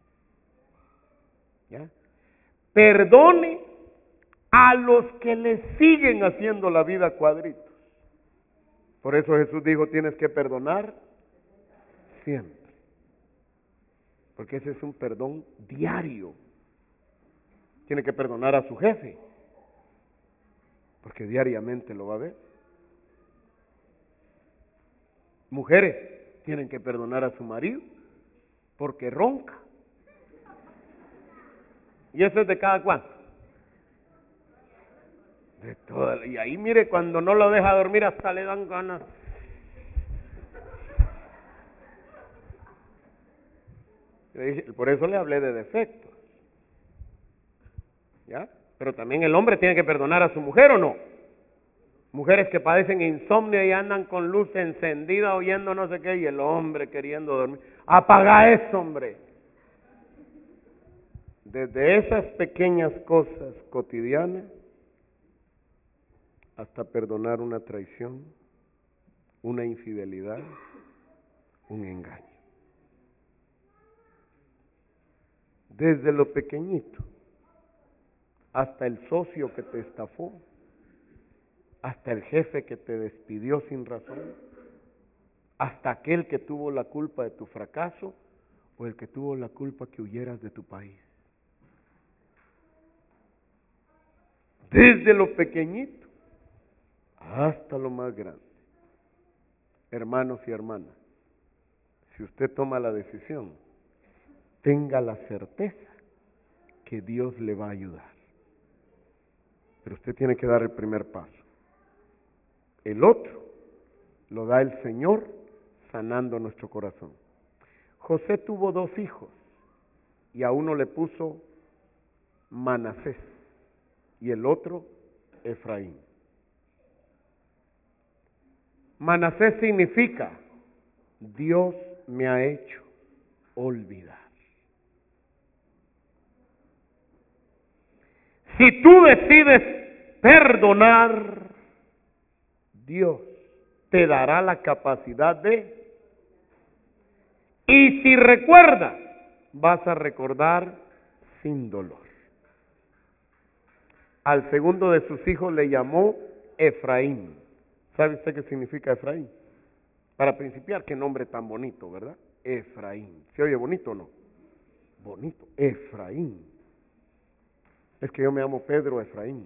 ¿Ya? Perdone a los que le siguen haciendo la vida cuadritos. Por eso Jesús dijo, tienes que perdonar siempre. Porque ese es un perdón diario. Tiene que perdonar a su jefe, porque diariamente lo va a ver. Mujeres tienen que perdonar a su marido, porque ronca. ¿Y eso es de cada cuánto? De todo. Y ahí mire, cuando no lo deja dormir hasta le dan ganas. Por eso le hablé de defectos. ¿Ya? Pero también el hombre tiene que perdonar a su mujer, ¿o no? Mujeres que padecen insomnio y andan con luz encendida oyendo no sé qué, y el hombre queriendo dormir. Apaga eso, hombre. Desde esas pequeñas cosas cotidianas hasta perdonar una traición, una infidelidad, un engaño. Desde lo pequeñito hasta el socio que te estafó, hasta el jefe que te despidió sin razón, hasta aquel que tuvo la culpa de tu fracaso o el que tuvo la culpa que huyeras de tu país. Desde lo pequeñito hasta lo más grande. Hermanos y hermanas, si usted toma la decisión, tenga la certeza que Dios le va a ayudar. Pero usted tiene que dar el primer paso. El otro lo da el Señor sanando nuestro corazón. José tuvo 2 hijos y a uno le puso Manasés y el otro Efraín. Manasés significa Dios me ha hecho olvidar. Si tú decides perdonar, Dios te dará la capacidad de... Y si recuerdas, vas a recordar sin dolor. Al segundo de sus hijos le llamó Efraín. ¿Sabe usted qué significa Efraín? Para principiar, qué nombre tan bonito, ¿verdad? Efraín. ¿Se oye bonito o no? Bonito. Efraín. Es que yo me llamo Pedro Efraín.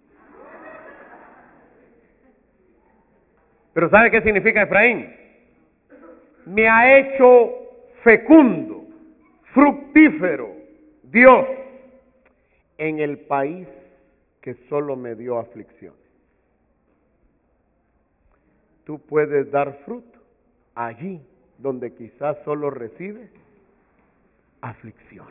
Pero ¿sabe qué significa Efraín? Me ha hecho fecundo, fructífero, Dios, en el país que solo me dio aflicciones. Tú puedes dar fruto allí donde quizás solo recibes aflicciones.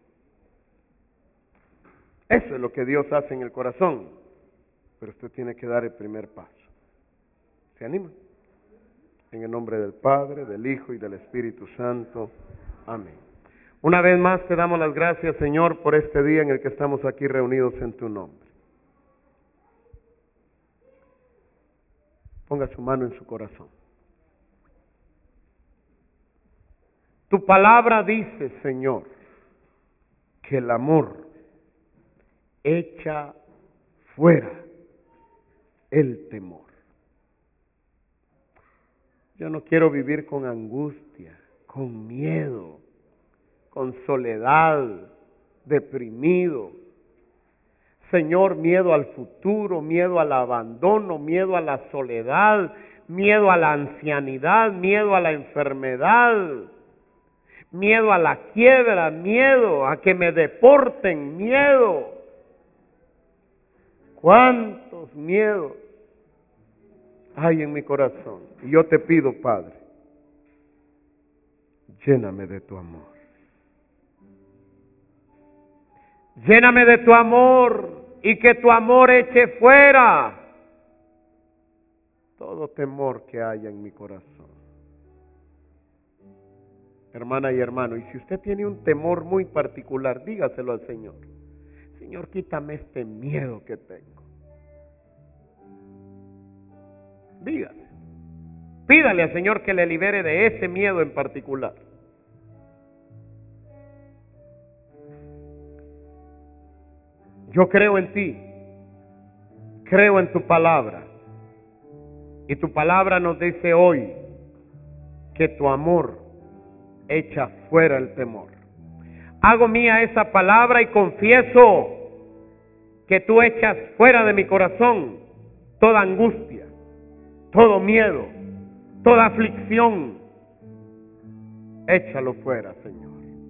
Eso es lo que Dios hace en el corazón, pero usted tiene que dar el primer paso. ¿Se anima? En el nombre del Padre, del Hijo y del Espíritu Santo. Amén. Una vez más te damos las gracias, Señor, por este día en el que estamos aquí reunidos en tu nombre. Ponga su mano en su corazón. Tu palabra dice, Señor, que el amor echa fuera el temor. Yo no quiero vivir con angustia, con miedo, con soledad, deprimido. Señor, miedo al futuro, miedo al abandono, miedo a la soledad, miedo a la ancianidad, miedo a la enfermedad, miedo a la quiebra, miedo a que me deporten, miedo. ¿Cuántos miedos hay en mi corazón? Y yo te pido, Padre, lléname de tu amor. Lléname de tu amor y que tu amor eche fuera todo temor que haya en mi corazón. Hermana y hermano, y si usted tiene un temor muy particular, dígaselo al Señor. Señor, quítame este miedo que tengo. Dígase. Pídale al Señor que le libere de ese miedo en particular. Yo creo en ti, creo en tu palabra, y tu palabra nos dice hoy que tu amor echa fuera el temor. Hago mía esa palabra y confieso que tú echas fuera de mi corazón toda angustia, todo miedo, toda aflicción. Échalo fuera, Señor.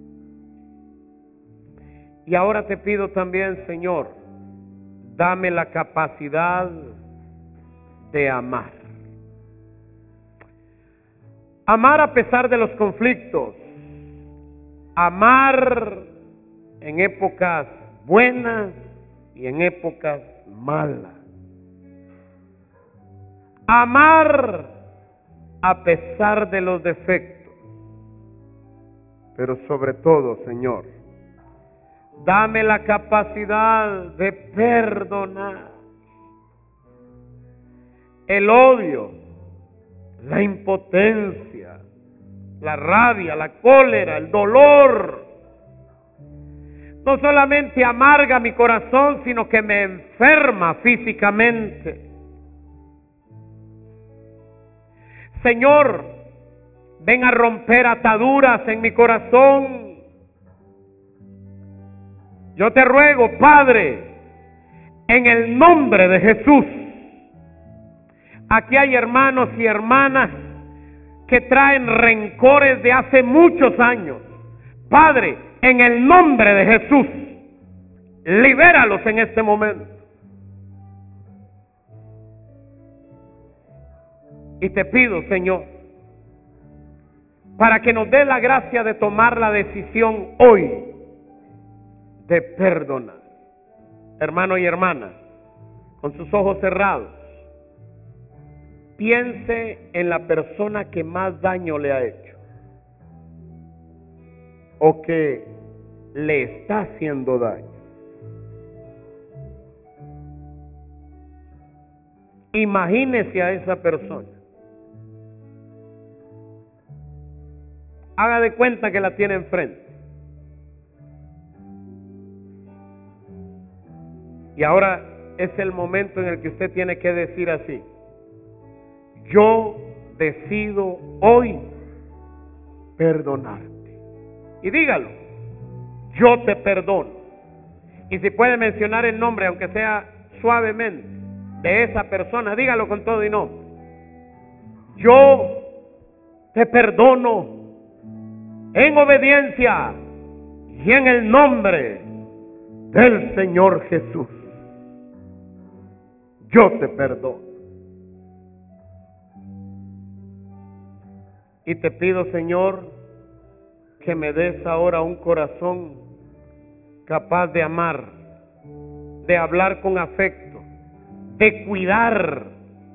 Y ahora te pido también, Señor, dame la capacidad de amar. Amar a pesar de los conflictos. Amar en épocas buenas y en épocas malas. Amar a pesar de los defectos. Pero sobre todo, Señor, dame la capacidad de perdonar. El odio, la impotencia, la rabia, la cólera, el dolor, no solamente amarga mi corazón, sino que me enferma físicamente. Señor, ven a romper ataduras en mi corazón. Yo te ruego, Padre, en el nombre de Jesús. Aquí hay hermanos y hermanas que traen rencores de hace muchos años. Padre, en el nombre de Jesús, libéralos en este momento. Y te pido, Señor, para que nos dé la gracia de tomar la decisión hoy de perdonar. Hermano y hermana, con sus ojos cerrados, piense en la persona que más daño le ha hecho o que le está haciendo daño. Imagínese a esa persona. Haga de cuenta que la tiene enfrente. Y ahora es el momento en el que usted tiene que decir así: yo decido hoy perdonarte. Y dígalo: yo te perdono. Y si puede mencionar el nombre, aunque sea suavemente, de esa persona, dígalo con todo y nombre. Yo te perdono en obediencia y en el nombre del Señor Jesús. Yo te perdono. Y te pido, Señor, que me des ahora un corazón capaz de amar, de hablar con afecto, de cuidar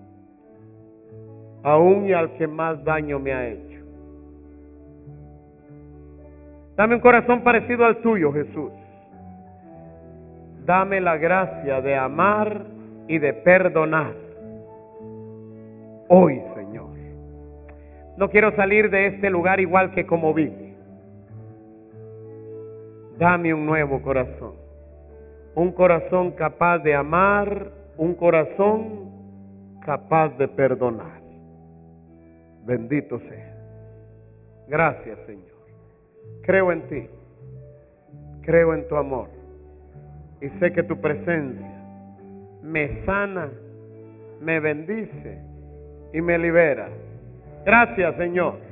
aún y al que más daño me ha hecho. Dame un corazón parecido al tuyo, Jesús. Dame la gracia de amar y de perdonar hoy, Señor. No quiero salir de este lugar igual que como vine. Dame un nuevo corazón. Un corazón capaz de amar, un corazón capaz de perdonar. Bendito sea. Gracias, Señor. Creo en ti. Creo en tu amor. Y sé que tu presencia me sana, me bendice y me libera. Gracias, Señor.